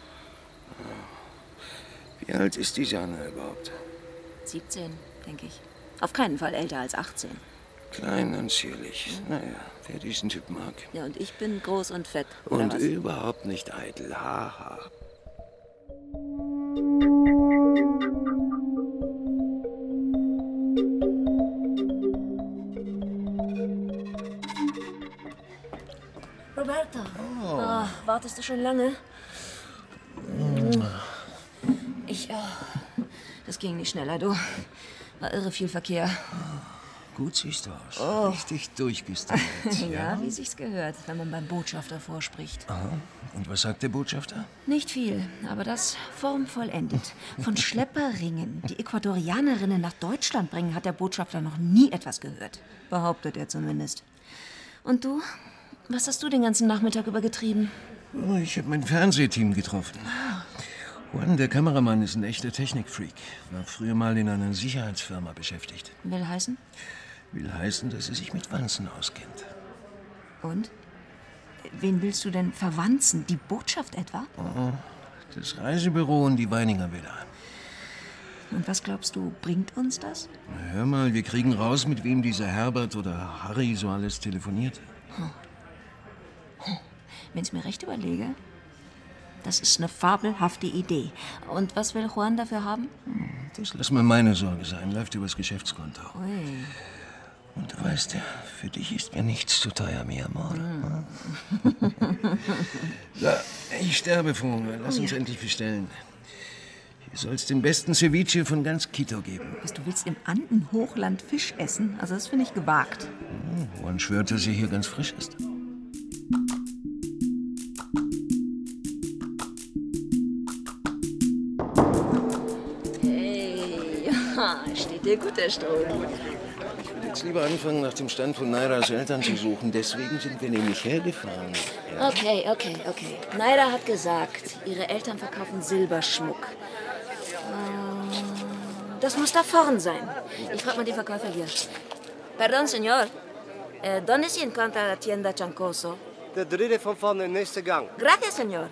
Wie alt ist diese Anna überhaupt? 17, denke ich. Auf keinen Fall älter als 18. Klein und zierlich. Naja, wer diesen Typ mag. Ja, und ich bin groß und fett, oder Und was? überhaupt nicht eitel. Haha. Roberto. Oh, wartest du schon lange? Das ging nicht schneller, du. War irre viel Verkehr. Gut siehst du aus. Oh. Richtig durchgestylt. Ja, wie sich's gehört, wenn man beim Botschafter vorspricht. Aha. Und was sagt der Botschafter? Nicht viel, aber das formvollendet. Von Schlepperringen, die Ecuadorianerinnen nach Deutschland bringen, hat der Botschafter noch nie etwas gehört. Behauptet er zumindest. Und du? Was hast du den ganzen Nachmittag über getrieben? Oh, ich habe mein Fernsehteam getroffen. Juan, der Kameramann, ist ein echter Technikfreak. War früher mal in einer Sicherheitsfirma beschäftigt. Will heißen? Will heißen, dass er sich mit Wanzen auskennt. Und? Wen willst du denn verwanzen? Die Botschaft etwa? Oh, das Reisebüro und die Weininger Villa. Und was glaubst du, bringt uns das? Na, hör mal, wir kriegen raus, mit wem dieser Herbert oder Harry so alles telefoniert. Wenn ich mir recht überlege, das ist eine fabelhafte Idee. Und was will Juan dafür haben? Das lass mal meine Sorge sein. Läuft übers Geschäftskonto. Ui. Und du weißt ja, für dich ist mir nichts zu teuer, mi amor. So, ich sterbe, Vogel. Lass uns endlich bestellen. Hier soll es den besten Ceviche von ganz Quito geben. Was, du willst im Andenhochland Fisch essen? Also das finde ich gewagt. Juan schwört, dass er hier ganz frisch ist. Hey, steht dir gut, der Strom. Ich würde jetzt lieber anfangen, nach dem Stand von Nairas Eltern zu suchen. Deswegen sind wir nämlich hergefahren. Ja. Okay. Naira hat gesagt, ihre Eltern verkaufen Silberschmuck. Das muss da vorn sein. Ich frage mal den Verkäufer hier. Perdón, señor. ¿Dónde se encuentra la tienda Chancoso? Der dritte von vorne, im nächsten Gang. Gracias, señor.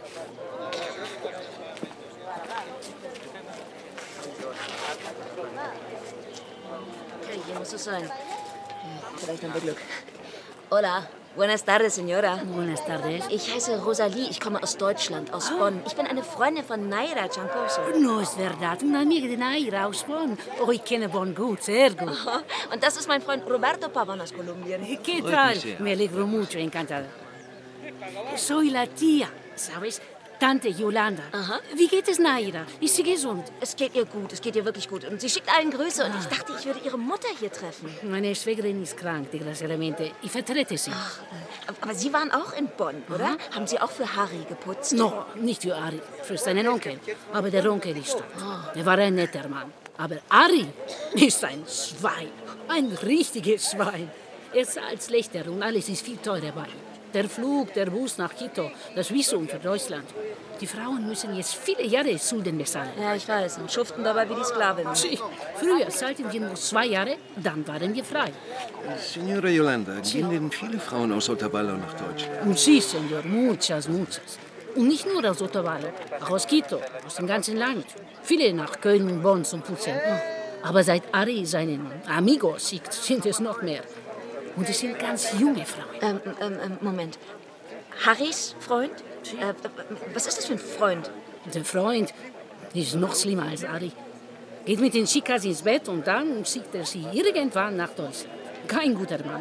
Okay, hier muss es sein. Vielleicht haben wir Glück. Hola. Buenas tardes, señora. Buenas tardes. Ich heiße Rosalie. Ich komme aus Deutschland, aus Bonn. Ich bin eine Freundin von Naira Chancoso. No es verdad. Una amiga de Naira aus Bonn. Oh, ich kenne Bonn gut, sehr gut. Aha. Und das ist mein Freund Roberto Pavón aus Kolumbien. ¿Qué tal? Me alegro mucho, encantada. Soy la tía, ¿sabes? Tante Yolanda. Aha. Wie geht es Naira? Ist sie gesund? Es geht ihr gut, es geht ihr wirklich gut. Und sie schickt allen Grüße. Und ich dachte, ich würde ihre Mutter hier treffen. Meine Schwägerin ist krank, desgraciadamente. Ich vertrete sie. Ach, aber Sie waren auch in Bonn, oder? Aha. Haben Sie auch für Harry geputzt? No, nicht für Harry. Für seinen Onkel. Aber der Onkel ist tot. Er war ein netter Mann. Aber Harry ist ein Schwein. Ein richtiges Schwein. Er zahlt schlechter und alles ist viel teurer bei ihm. Der Flug, der Bus nach Quito, das Visum für Deutschland. Die Frauen müssen jetzt viele Jahre Schulden bezahlen. Ja, ich weiß. Und schuften dabei wie die Sklavinnen. Sie, früher zahlten wir nur 2 Jahre, dann waren wir frei. Signora Yolanda, gehen denn viele Frauen aus Otavalo nach Deutschland? Sí, señor, muchas. Und nicht nur aus Otavalo, auch aus Quito, aus dem ganzen Land. Viele nach Köln und Bonn zum Putzen. Aber seit Ari seinen Amigos siegt, sind es noch mehr. Und es sind ganz junge Frauen. Moment. Harrys Freund? Was ist das für ein Freund? Der Freund ist noch schlimmer als Ari. Geht mit den Chicas ins Bett und dann schickt er sie irgendwann nach Deutschland. Kein guter Mann.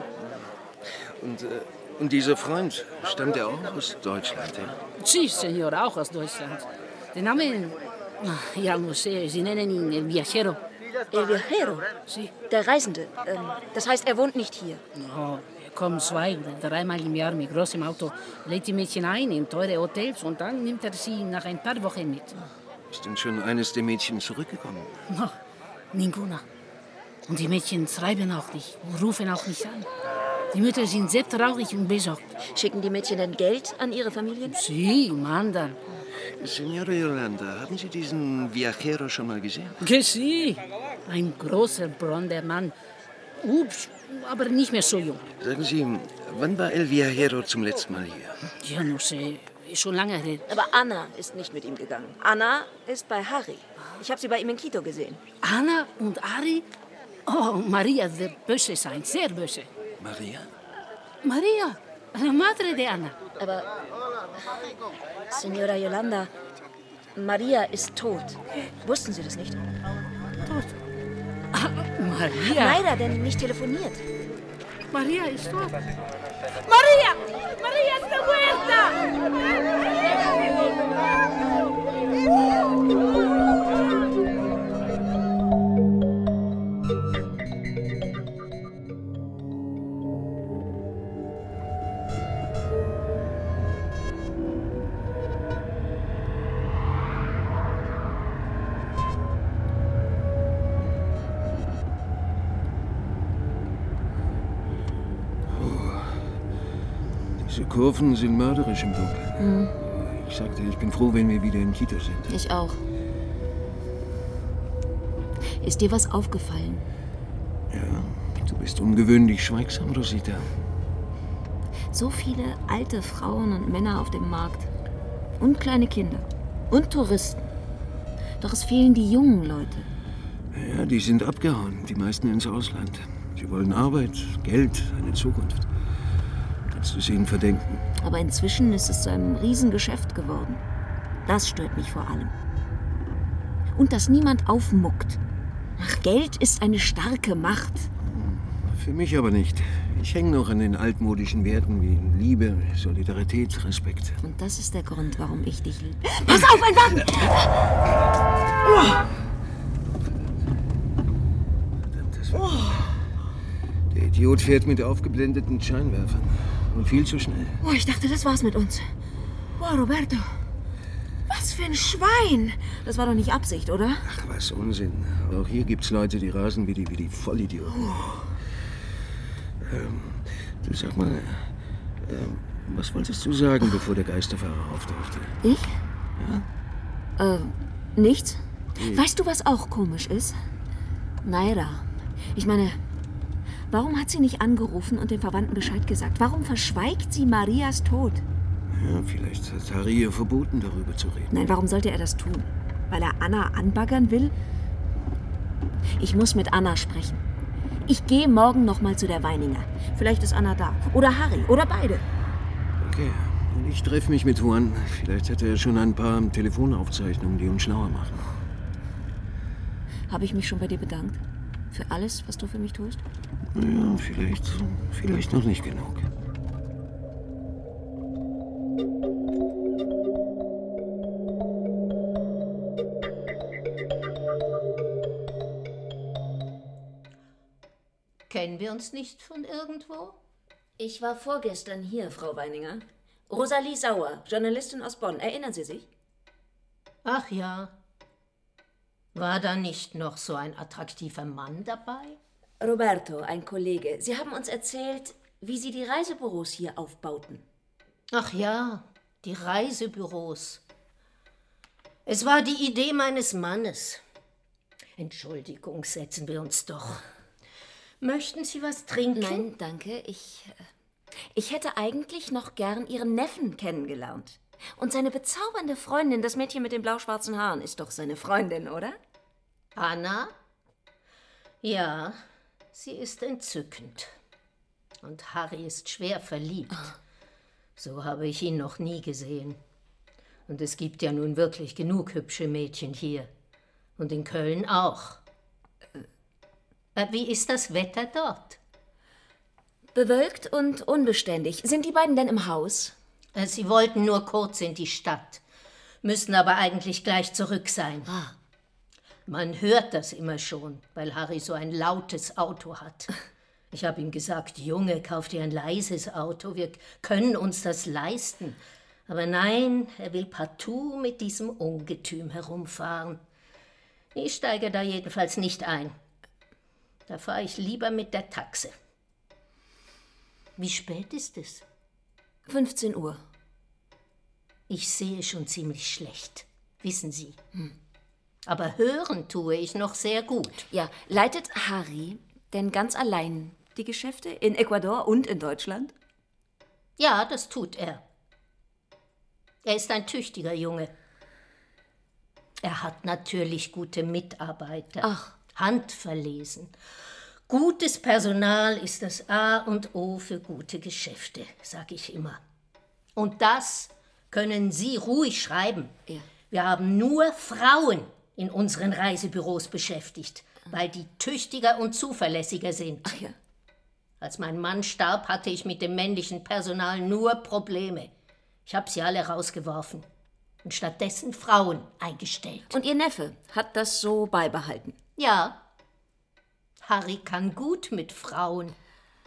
Und dieser Freund, stammt er auch aus Deutschland, ja? Sí, señor, auch aus Deutschland. Den Namen, ja, no sé, sie nennen ihn El Viajero. El Viajero? Sí. Der Reisende. Das heißt, er wohnt nicht hier. No, er kommt 2 oder 3 Mal im Jahr mit großem Auto, lädt die Mädchen ein in teure Hotels und dann nimmt er sie nach ein paar Wochen mit. Ist denn schon eines der Mädchen zurückgekommen? No, ninguna. Und die Mädchen schreiben auch nicht, rufen auch nicht an. Die Mütter sind sehr traurig und besorgt. Schicken die Mädchen dann Geld an ihre Familien? Sí, mandan. Signora Yolanda, haben Sie diesen Viajero schon mal gesehen? Que sí. Ein großer, blonder Mann. Ups, aber nicht mehr so jung. Sagen Sie, wann war El Viajero zum letzten Mal hier? Ja, no sé, schon lange her. Aber Anna ist nicht mit ihm gegangen. Anna ist bei Harry. Ich habe sie bei ihm in Quito gesehen. Anna und Harry? Oh, Maria wird böse sein, sehr böse. Maria? Maria, la madre de Anna. Aber, Signora Yolanda, Maria ist tot. Wussten Sie das nicht? Tot? Ah, Maria? Leider, denn nicht telefoniert. Maria ist tot. Maria! Maria está muerta! Diese Kurven sind mörderisch im Dunkeln. Ich sagte, ich bin froh, wenn wir wieder in Quito sind. Ich auch. Ist dir was aufgefallen? Ja, du bist ungewöhnlich schweigsam, Rosita. So viele alte Frauen und Männer auf dem Markt. Und kleine Kinder. Und Touristen. Doch es fehlen die jungen Leute. Ja, die sind abgehauen, die meisten ins Ausland. Sie wollen Arbeit, Geld, eine Zukunft. Kannst du es ihnen verdenken? Aber inzwischen ist es zu einem Riesengeschäft geworden. Das stört mich vor allem. Und dass niemand aufmuckt. Ach, Geld ist eine starke Macht. Für mich aber nicht. Ich hänge noch an den altmodischen Werten wie Liebe, Solidarität, Respekt. Und das ist der Grund, warum ich dich liebe. Pass auf, ein Wagen! Der Idiot fährt mit aufgeblendeten Scheinwerfern. Und viel zu schnell. Oh, ich dachte, das war's mit uns. Boah, Roberto. Was für ein Schwein! Das war doch nicht Absicht, oder? Ach, was Unsinn. Aber auch hier gibt's Leute, die rasen wie die Vollidioten. Du sag mal, was wolltest du sagen, bevor der Geisterfahrer auftauchte? Ich? Ja? Nichts. Weißt du, was auch komisch ist? Naira. Ich meine, warum hat sie nicht angerufen und den Verwandten Bescheid gesagt? Warum verschweigt sie Marias Tod? Ja, vielleicht hat Harry ihr verboten, darüber zu reden. Nein, warum sollte er das tun? Weil er Anna anbaggern will? Ich muss mit Anna sprechen. Ich gehe morgen noch mal zu der Weininger. Vielleicht ist Anna da. Oder Harry. Oder beide. Okay. Und ich treffe mich mit Juan. Vielleicht hat er schon ein paar Telefonaufzeichnungen, die uns schlauer machen. Habe ich mich schon bei dir bedankt? Für alles, was du für mich tust? Naja, vielleicht noch nicht genug. Kennen wir uns nicht von irgendwo? Ich war vorgestern hier, Frau Weininger. Rosalie Sauer, Journalistin aus Bonn. Erinnern Sie sich? Ach ja. War da nicht noch so ein attraktiver Mann dabei? Roberto, ein Kollege. Sie haben uns erzählt, wie Sie die Reisebüros hier aufbauten. Ach ja, die Reisebüros. Es war die Idee meines Mannes. Entschuldigung, setzen wir uns doch. Möchten Sie was trinken? Nein, danke. Ich hätte eigentlich noch gern Ihren Neffen kennengelernt. Und seine bezaubernde Freundin, das Mädchen mit den blau-schwarzen Haaren, ist doch seine Freundin, oder? Anna? Ja, sie ist entzückend. Und Harry ist schwer verliebt. So habe ich ihn noch nie gesehen. Und es gibt ja nun wirklich genug hübsche Mädchen hier. Und in Köln auch. Wie ist das Wetter dort? Bewölkt und unbeständig. Sind die beiden denn im Haus? Sie wollten nur kurz in die Stadt, müssen aber eigentlich gleich zurück sein. Man hört das immer schon, weil Harry so ein lautes Auto hat. Ich habe ihm gesagt, Junge, kauf dir ein leises Auto, wir können uns das leisten. Aber nein, er will partout mit diesem Ungetüm herumfahren. Ich steige da jedenfalls nicht ein. Da fahre ich lieber mit der Taxe. Wie spät ist es? 15 Uhr. Ich sehe schon ziemlich schlecht, wissen Sie. Aber hören tue ich noch sehr gut. Ja, leitet Harry denn ganz allein die Geschäfte in Ecuador und in Deutschland? Ja, das tut er. Er ist ein tüchtiger Junge. Er hat natürlich gute Mitarbeiter. Ach. Handverlesen. Gutes Personal ist das A und O für gute Geschäfte, sage ich immer. Und das können Sie ruhig schreiben. Ja. Wir haben nur Frauen in unseren Reisebüros beschäftigt, weil die tüchtiger und zuverlässiger sind. Ach ja. Als mein Mann starb, hatte ich mit dem männlichen Personal nur Probleme. Ich habe sie alle rausgeworfen und stattdessen Frauen eingestellt. Und Ihr Neffe hat das so beibehalten? Ja. Harry kann gut mit Frauen.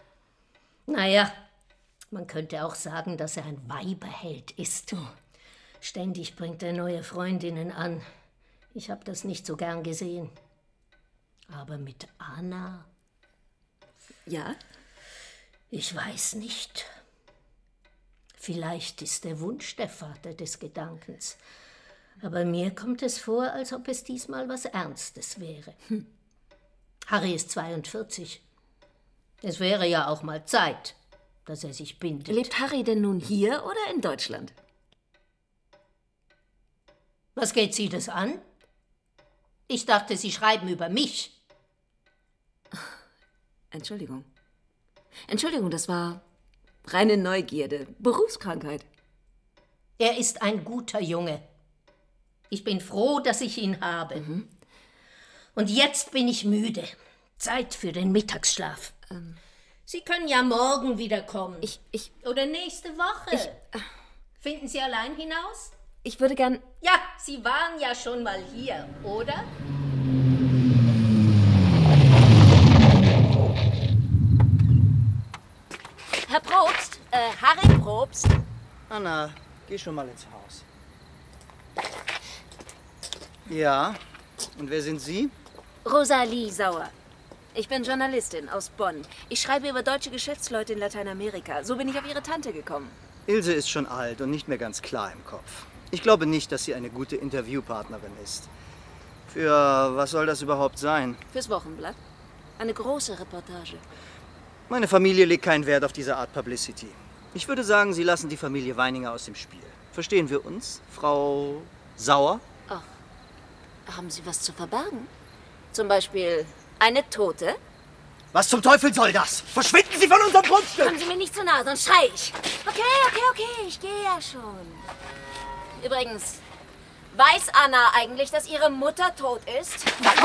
Naja, man könnte auch sagen, dass er ein Weiberheld ist. Ständig bringt er neue Freundinnen an. Ich habe das nicht so gern gesehen. Aber mit Anna? Ja? Ich weiß nicht. Vielleicht ist der Wunsch der Vater des Gedankens. Aber mir kommt es vor, als ob es diesmal was Ernstes wäre. Harry ist 42. Es wäre ja auch mal Zeit, dass er sich bindet. Lebt Harry denn nun hier oder in Deutschland? Was geht Sie das an? Ich dachte, Sie schreiben über mich. Entschuldigung. Entschuldigung, das war reine Neugierde. Berufskrankheit. Er ist ein guter Junge. Ich bin froh, dass ich ihn habe. Und jetzt bin ich müde. Zeit für den Mittagsschlaf. Sie können ja morgen wiederkommen. Oder nächste Woche. Finden Sie allein hinaus? Ich würde gern... Ja, Sie waren ja schon mal hier, oder? Herr Probst, Harry Probst. Anna, geh schon mal ins Haus. Ja, und wer sind Sie? Rosalie Sauer. Ich bin Journalistin aus Bonn. Ich schreibe über deutsche Geschäftsleute in Lateinamerika. So bin ich auf Ihre Tante gekommen. Ilse ist schon alt und nicht mehr ganz klar im Kopf. Ich glaube nicht, dass sie eine gute Interviewpartnerin ist. Für was soll das überhaupt sein? Fürs Wochenblatt. Eine große Reportage. Meine Familie legt keinen Wert auf diese Art Publicity. Ich würde sagen, Sie lassen die Familie Weininger aus dem Spiel. Verstehen wir uns, Frau Sauer? Ach, haben Sie was zu verbergen? Zum Beispiel eine Tote? Was zum Teufel soll das? Verschwinden Sie von unserem Grundstück! Kommen Sie mir nicht zu nahe, sonst schrei ich. Okay, ich gehe ja schon. Übrigens, weiß Anna eigentlich, dass ihre Mutter tot ist?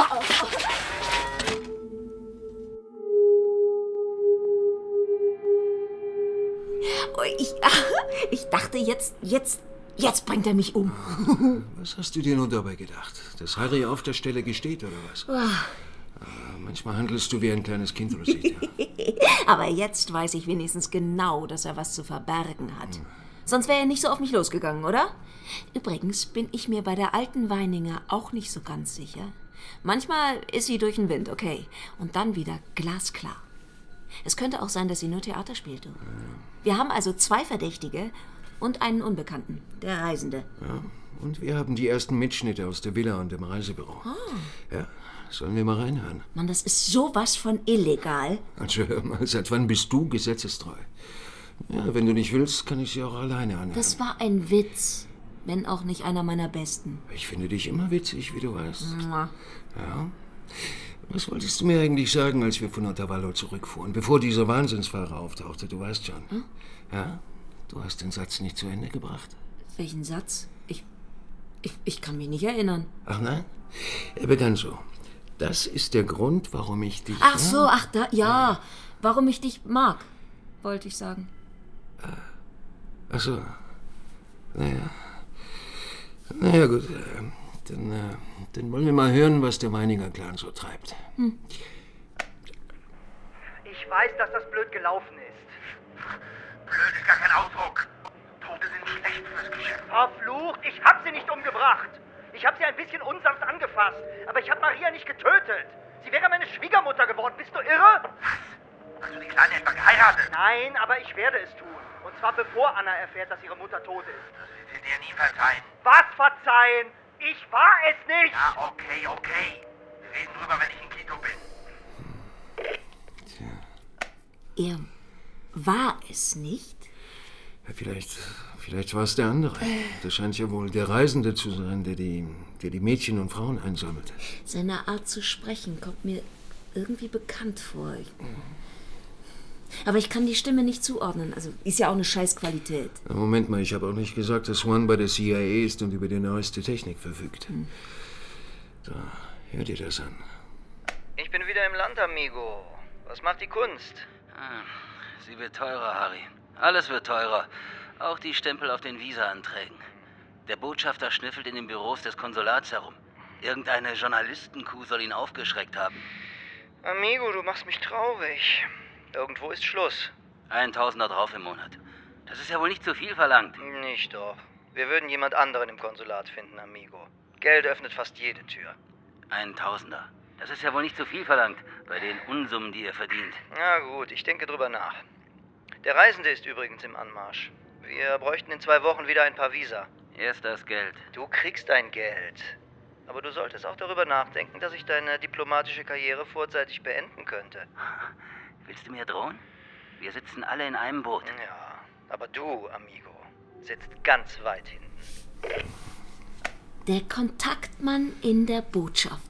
Ich dachte, jetzt bringt er mich um. Was hast du dir nun dabei gedacht? Dass Harry auf der Stelle gesteht, oder was? Manchmal handelst du wie ein kleines Kind, Rosita. Aber jetzt weiß ich wenigstens genau, dass er was zu verbergen hat. Sonst wäre er nicht so auf mich losgegangen, oder? Übrigens bin ich mir bei der alten Weininger auch nicht so ganz sicher. Manchmal ist sie durch den Wind, okay. Und dann wieder glasklar. Es könnte auch sein, dass sie nur Theater spielt. Wir haben also 2 Verdächtige und einen Unbekannten, der Reisende. Ja, und wir haben die ersten Mitschnitte aus der Villa und dem Reisebüro. Ja, sollen wir mal reinhören? Mann, das ist sowas von illegal. Also hör mal, seit wann bist du gesetzestreu? Ja, wenn du nicht willst, kann ich sie auch alleine anhören. Das war ein Witz, wenn auch nicht einer meiner besten. Ich finde dich immer witzig, wie du weißt. Mua. Ja. Was wolltest du mir eigentlich sagen, als wir von Otavalo zurückfuhren, bevor dieser Wahnsinnsfahrer auftauchte? Du weißt schon. Ja? Du hast den Satz nicht zu Ende gebracht. Welchen Satz? Ich kann mich nicht erinnern. Ach nein? Er begann so. Das ist der Grund, warum ich dich... Ach so, warum ich dich mag, wollte ich sagen. Ach so. Naja, gut. Dann wollen wir mal hören, was der Weininger Clan so treibt. Ich weiß, dass das blöd gelaufen ist. Blöd ist gar kein Ausdruck. Tote sind schlecht fürs Geschäft. Verflucht, ich hab sie nicht umgebracht. Ich hab sie ein bisschen unsanft angefasst, aber ich hab Maria nicht getötet. Sie wäre meine Schwiegermutter geworden. Bist du irre? Was? Hast du die Kleine etwa geheiratet? Nein, aber ich werde es tun. Und zwar bevor Anna erfährt, dass ihre Mutter tot ist. Das wird sie dir nie verzeihen. Was verzeihen? Ich war es nicht! Ja, okay. Wir reden drüber, wenn ich in Quito bin. Er war es nicht? Ja, vielleicht war es der andere. Das scheint ja wohl der Reisende zu sein, der die Mädchen und Frauen einsammelte. Seine Art zu sprechen kommt mir irgendwie bekannt vor. Aber ich kann die Stimme nicht zuordnen. Also ist ja auch eine Scheißqualität. Na, Moment mal, ich habe auch nicht gesagt, dass Juan bei der CIA ist und über die neueste Technik verfügt. So, hör dir das an. Ich bin wieder im Land, amigo. Was macht die Kunst? Sie wird teurer, Harry. Alles wird teurer. Auch die Stempel auf den Visa-Anträgen. Der Botschafter schnüffelt in den Büros des Konsulats herum. Irgendeine Journalistenkuh soll ihn aufgeschreckt haben. Amigo, du machst mich traurig. Irgendwo ist Schluss. 1.000er drauf im Monat. Das ist ja wohl nicht zu viel verlangt. Nicht doch. Wir würden jemand anderen im Konsulat finden, amigo. Geld öffnet fast jede Tür. 1.000er. Das ist ja wohl nicht zu viel verlangt, bei den Unsummen, die ihr verdient. Na gut, ich denke drüber nach. Der Reisende ist übrigens im Anmarsch. Wir bräuchten in 2 Wochen wieder ein paar Visa. Erst das Geld. Du kriegst dein Geld. Aber du solltest auch darüber nachdenken, dass ich deine diplomatische Karriere vorzeitig beenden könnte. Willst du mir drohen? Wir sitzen alle in einem Boot. Ja, aber du, amigo, sitzt ganz weit hinten. Der Kontaktmann in der Botschaft.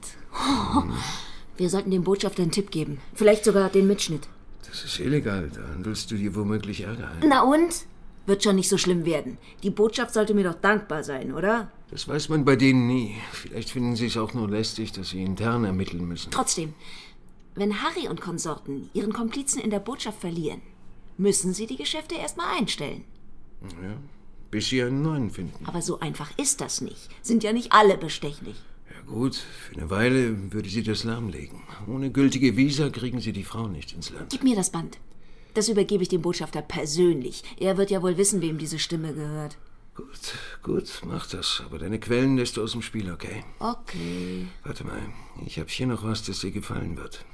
Wir sollten dem Botschafter einen Tipp geben. Vielleicht sogar den Mitschnitt. Das ist illegal. Da handelst du dir womöglich Ärger ein. Na und? Wird schon nicht so schlimm werden. Die Botschaft sollte mir doch dankbar sein, oder? Das weiß man bei denen nie. Vielleicht finden sie es auch nur lästig, dass sie intern ermitteln müssen. Trotzdem, wenn Harry und Konsorten ihren Komplizen in der Botschaft verlieren, müssen sie die Geschäfte erstmal einstellen. Ja, bis sie einen neuen finden. Aber so einfach ist das nicht. Sind ja nicht alle bestechlich. Ja gut, für eine Weile würde sie das lahmlegen. Ohne gültige Visa kriegen sie die Frau nicht ins Land. Gib mir das Band. Das übergebe ich dem Botschafter persönlich. Er wird ja wohl wissen, wem diese Stimme gehört. Gut, mach das. Aber deine Quellen lässt du aus dem Spiel, okay? Okay. Warte mal, ich habe hier noch was, das dir gefallen wird.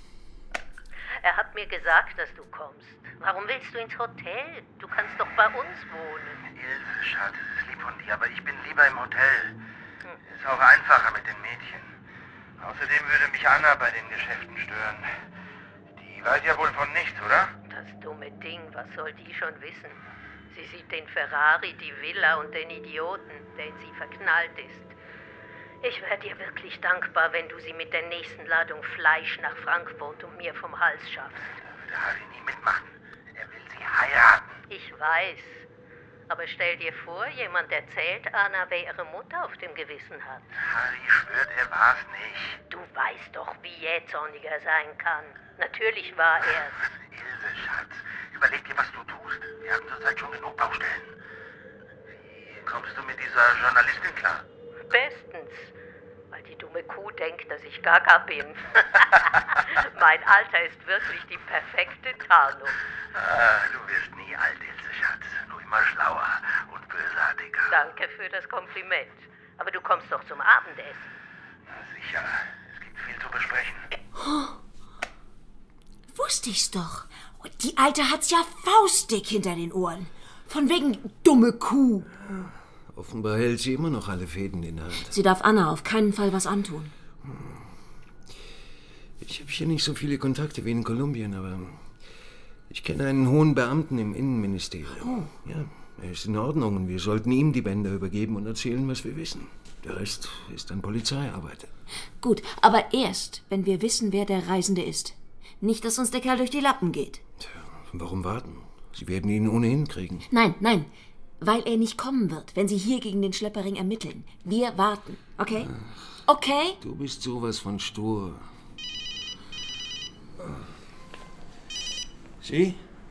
Er hat mir gesagt, dass du kommst. Warum willst du ins Hotel? Du kannst doch bei uns wohnen. Ilse, Schatz, es ist lieb von dir, aber ich bin lieber im Hotel. Ist auch einfacher mit den Mädchen. Außerdem würde mich Anna bei den Geschäften stören. Die weiß ja wohl von nichts, oder? Das dumme Ding, was soll die schon wissen? Sie sieht den Ferrari, die Villa und den Idioten, der in sie verknallt ist. Ich wäre dir wirklich dankbar, wenn du sie mit der nächsten Ladung Fleisch nach Frankfurt und mir vom Hals schaffst. Würde Harry nie mitmachen. Er will sie heiraten. Ich weiß. Aber stell dir vor, jemand erzählt Anna, wer ihre Mutter auf dem Gewissen hat. Harry schwört, er war's nicht. Du weißt doch, wie jähzornig er sein kann. Natürlich war er's. Ilse, Schatz, überleg dir, was du tust. Wir haben zurzeit schon genug Baustellen. Wie kommst du mit dieser Journalistin klar? Bestens. Weil die dumme Kuh denkt, dass ich Gaga bin. Mein Alter ist wirklich die perfekte Tarnung. Du wirst nie alt, Ilse, Schatz. Nur immer schlauer und bösartiger. Danke für das Kompliment. Aber du kommst doch zum Abendessen. Na sicher. Es gibt viel zu besprechen. Wusste ich's doch. Und die Alte hat's ja faustdick hinter den Ohren. Von wegen dumme Kuh. Offenbar hält sie immer noch alle Fäden in der Hand. Sie darf Anna auf keinen Fall was antun. Ich habe hier nicht so viele Kontakte wie in Kolumbien, aber ich kenne einen hohen Beamten im Innenministerium. Oh. Ja, er ist in Ordnung und wir sollten ihm die Bänder übergeben und erzählen, was wir wissen. Der Rest ist dann Polizeiarbeit. Gut, aber erst, wenn wir wissen, wer der Reisende ist. Nicht, dass uns der Kerl durch die Lappen geht. Tja, warum warten? Sie werden ihn ohnehin kriegen. Nein. Weil er nicht kommen wird, wenn Sie hier gegen den Schlepperring ermitteln. Wir warten, okay? Okay? Du bist sowas von stur. Sie?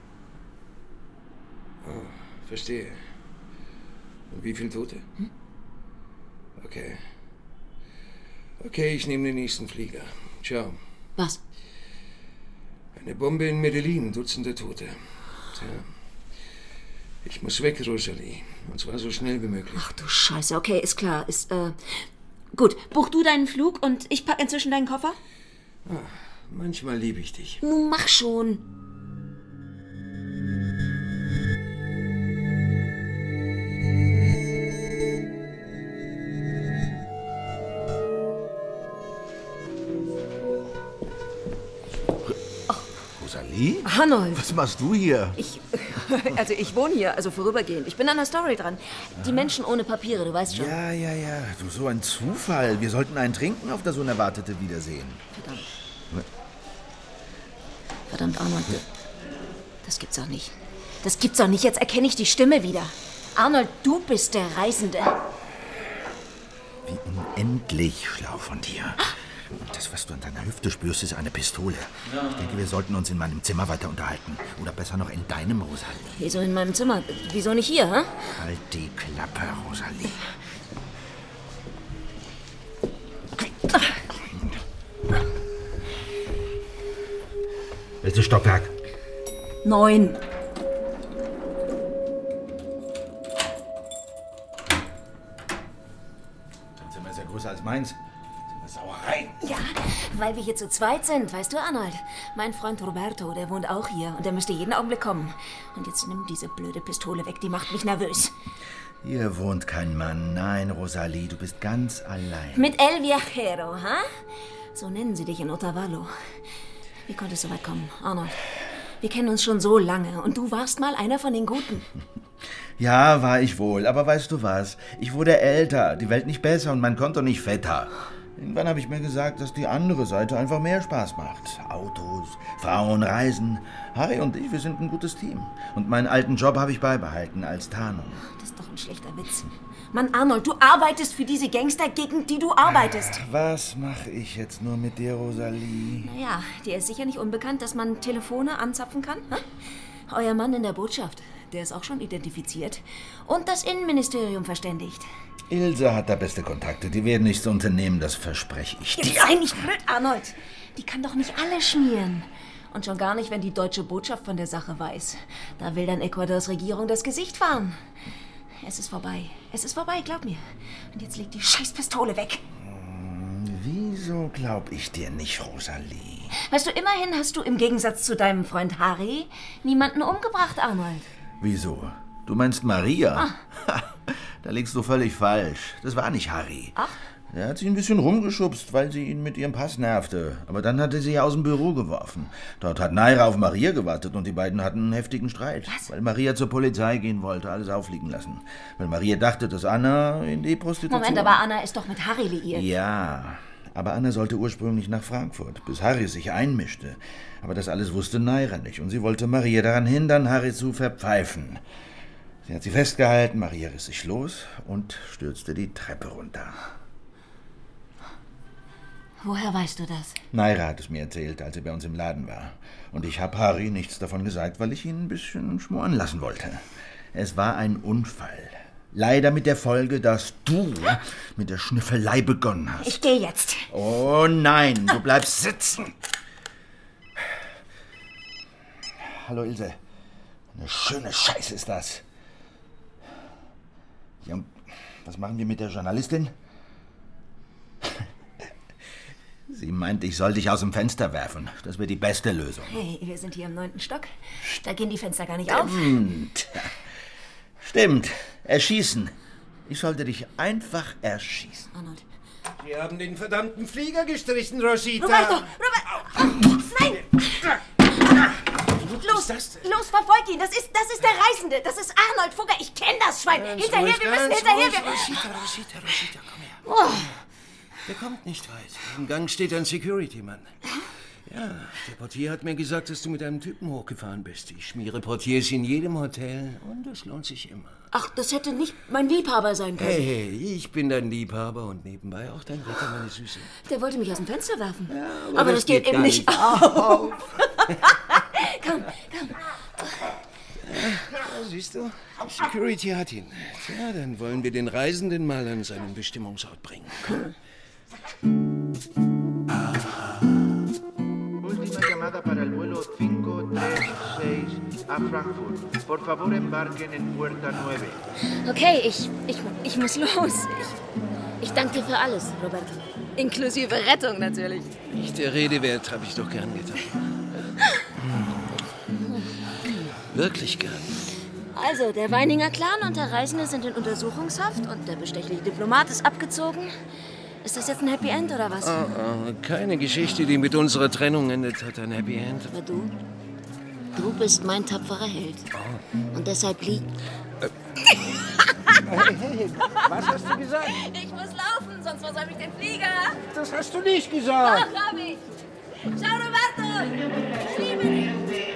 Oh, verstehe. Und wie viele Tote? Okay. Okay, ich nehme den nächsten Flieger. Ciao. Was? Eine Bombe in Medellin, Dutzende Tote. Tja. Ich muss weg, Rosalie. Und zwar so schnell wie möglich. Ach du Scheiße, okay, ist klar. Gut, buch du deinen Flug und ich pack inzwischen deinen Koffer? Manchmal liebe ich dich. Nun mach schon. Rosalie? Arnold. Was machst du hier? Ich wohne hier, also vorübergehend. Ich bin an der Story dran. Die Menschen ohne Papiere, du weißt schon. Ja. Du, so ein Zufall. Wir sollten einen trinken auf das unerwartete Wiedersehen. Verdammt, Arnold. Das gibt's auch nicht. Das gibt's auch nicht. Jetzt erkenne ich die Stimme wieder. Arnold, du bist der Reisende. Wie unendlich schlau von dir. Das, was du an deiner Hüfte spürst, ist eine Pistole. Ich denke, wir sollten uns in meinem Zimmer weiter unterhalten. Oder besser noch in deinem, Rosalie. Wieso in meinem Zimmer? Wieso nicht hier, hä? Halt die Klappe, Rosalie. Welches Stockwerk? 9. Dein Zimmer ist ja größer als meins. Sauerei. Ja, weil wir hier zu zweit sind, weißt du, Arnold. Mein Freund Roberto, der wohnt auch hier und der müsste jeden Augenblick kommen. Und jetzt nimm diese blöde Pistole weg, die macht mich nervös. Hier wohnt kein Mann. Nein, Rosalie, du bist ganz allein. Mit El Viajero, ha? So nennen sie dich in Otavalo. Wie konnte es so weit kommen, Arnold? Wir kennen uns schon so lange und du warst mal einer von den Guten. Ja, war ich wohl. Aber weißt du was? Ich wurde älter, die Welt nicht besser und mein Konto nicht fetter. Irgendwann habe ich mir gesagt, dass die andere Seite einfach mehr Spaß macht. Autos, Frauen, Reisen. Harry und ich, wir sind ein gutes Team. Und meinen alten Job habe ich beibehalten als Tarnung. Das ist doch ein schlechter Witz. Mann, Arnold, du arbeitest für diese Gangster, gegen die du arbeitest. Was mache ich jetzt nur mit dir, Rosalie? Naja, dir ist sicher nicht unbekannt, dass man Telefone anzapfen kann. Hm? Euer Mann in der Botschaft, der ist auch schon identifiziert. Und das Innenministerium verständigt. Ilse hat da beste Kontakte. Die werden nichts unternehmen, das verspreche ich dir. Jetzt sei nicht blöd, Arnold. Die kann doch nicht alle schmieren. Und schon gar nicht, wenn die deutsche Botschaft von der Sache weiß. Da will dann Ecuadors Regierung das Gesicht wahren. Es ist vorbei. Es ist vorbei, glaub mir. Und jetzt leg die Scheißpistole weg. Wieso glaub ich dir nicht, Rosalie? Weißt du, immerhin hast du im Gegensatz zu deinem Freund Harry niemanden umgebracht, Arnold. Wieso? Du meinst Maria? Ah. Da liegst du völlig falsch. Das war nicht Harry. Ach? Er hat sie ein bisschen rumgeschubst, weil sie ihn mit ihrem Pass nervte. Aber dann hat er sie aus dem Büro geworfen. Dort hat Naira auf Maria gewartet und die beiden hatten einen heftigen Streit. Was? Weil Maria zur Polizei gehen wollte, alles auffliegen lassen. Weil Maria dachte, dass Anna in die Prostitution... Moment, aber Anna ist doch mit Harry liiert. Ja, aber Anna sollte ursprünglich nach Frankfurt, bis Harry sich einmischte. Aber das alles wusste Naira nicht und sie wollte Maria daran hindern, Harry zu verpfeifen. Sie hat sie festgehalten, Maria riss sich los und stürzte die Treppe runter. Woher weißt du das? Naira hat es mir erzählt, als sie bei uns im Laden war. Und ich habe Harry nichts davon gesagt, weil ich ihn ein bisschen schmoren lassen wollte. Es war ein Unfall. Leider mit der Folge, dass du mit der Schnüffelei begonnen hast. Ich gehe jetzt. Oh nein, du bleibst sitzen. Hallo Ilse. Eine schöne Scheiße ist das. Ja, und was machen wir mit der Journalistin? Sie meint, ich soll dich aus dem Fenster werfen. Das wäre die beste Lösung. Hey, wir sind hier im 9. Stock. Da gehen die Fenster gar nicht auf. Stimmt. Erschießen. Ich sollte dich einfach erschießen. Arnold. Sie haben den verdammten Flieger gestrichen, Rosita. Roberto! Nein! Los, verfolg ihn. Das ist der Reisende. Das ist Arnold Fugger. Ich kenne das Schwein. Hinterher, wir müssen hinterher. Rosita, komm her. Oh. Der kommt nicht weit. Im Gang steht ein Security-Mann. Ja, der Portier hat mir gesagt, dass du mit einem Typen hochgefahren bist. Ich schmiere Portiers in jedem Hotel und es lohnt sich immer. Ach, das hätte nicht mein Liebhaber sein können. Hey, ich bin dein Liebhaber und nebenbei auch dein Retter, meine Süße. Der wollte mich aus dem Fenster werfen. Ja, aber das geht eben nicht auf. Komm. Ja, siehst du, Security hat ihn. Tja, dann wollen wir den Reisenden mal an seinen Bestimmungsort bringen. Komm. Última llamada para el vuelo 536 a Frankfurt. Por favor, embarquen en Puerta 9. Okay, ich muss los. Ich danke dir für alles, Roberto. Inklusive Rettung natürlich. Nicht der Rede wert, habe ich doch gern getan. Wirklich gern. Also, der Weininger Clan und der Reisende sind in Untersuchungshaft und der bestechliche Diplomat ist abgezogen. Ist das jetzt ein Happy End oder was? Keine Geschichte, die mit unserer Trennung endet, hat ein Happy End. Aber du bist mein tapferer Held. Und deshalb Hey, was hast du gesagt? Ich muss laufen, sonst versäume ich den Flieger. Das hast du nicht gesagt. Doch, hab ich. Ciao, Roberto. Ich liebe dich.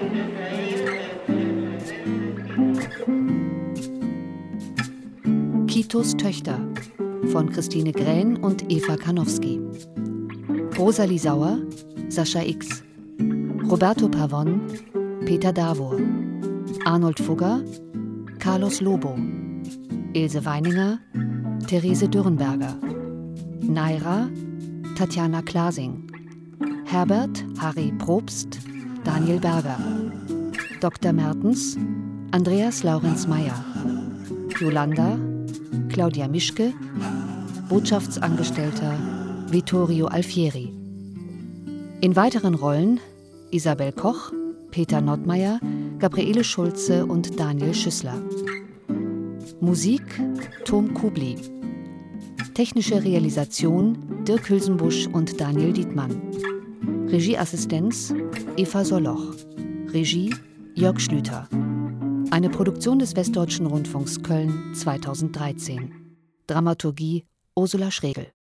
Kitos Töchter von Christine Grähn und Eva Kanowski. Rosalie Sauer, Sascha X. Roberto Pavon, Peter Davor. Arnold Fugger, Carlos Lobo. Ilse Weininger, Therese Dürrenberger. Naira, Tatjana Klasing. Herbert Harry Probst, Daniel Berger. Dr. Mertens, Andreas Laurenz Meyer. Yolanda, Claudia Mischke. Botschaftsangestellter Vittorio Alfieri. In weiteren Rollen Isabel Koch, Peter Nottmeier, Gabriele Schulze und Daniel Schüssler. Musik Tom Kubli. Technische Realisation Dirk Hülsenbusch und Daniel Dietmann. Regieassistenz Eva Soloch. Regie Jörg Schlüter. Eine Produktion des Westdeutschen Rundfunks Köln 2013. Dramaturgie Ursula Schregel.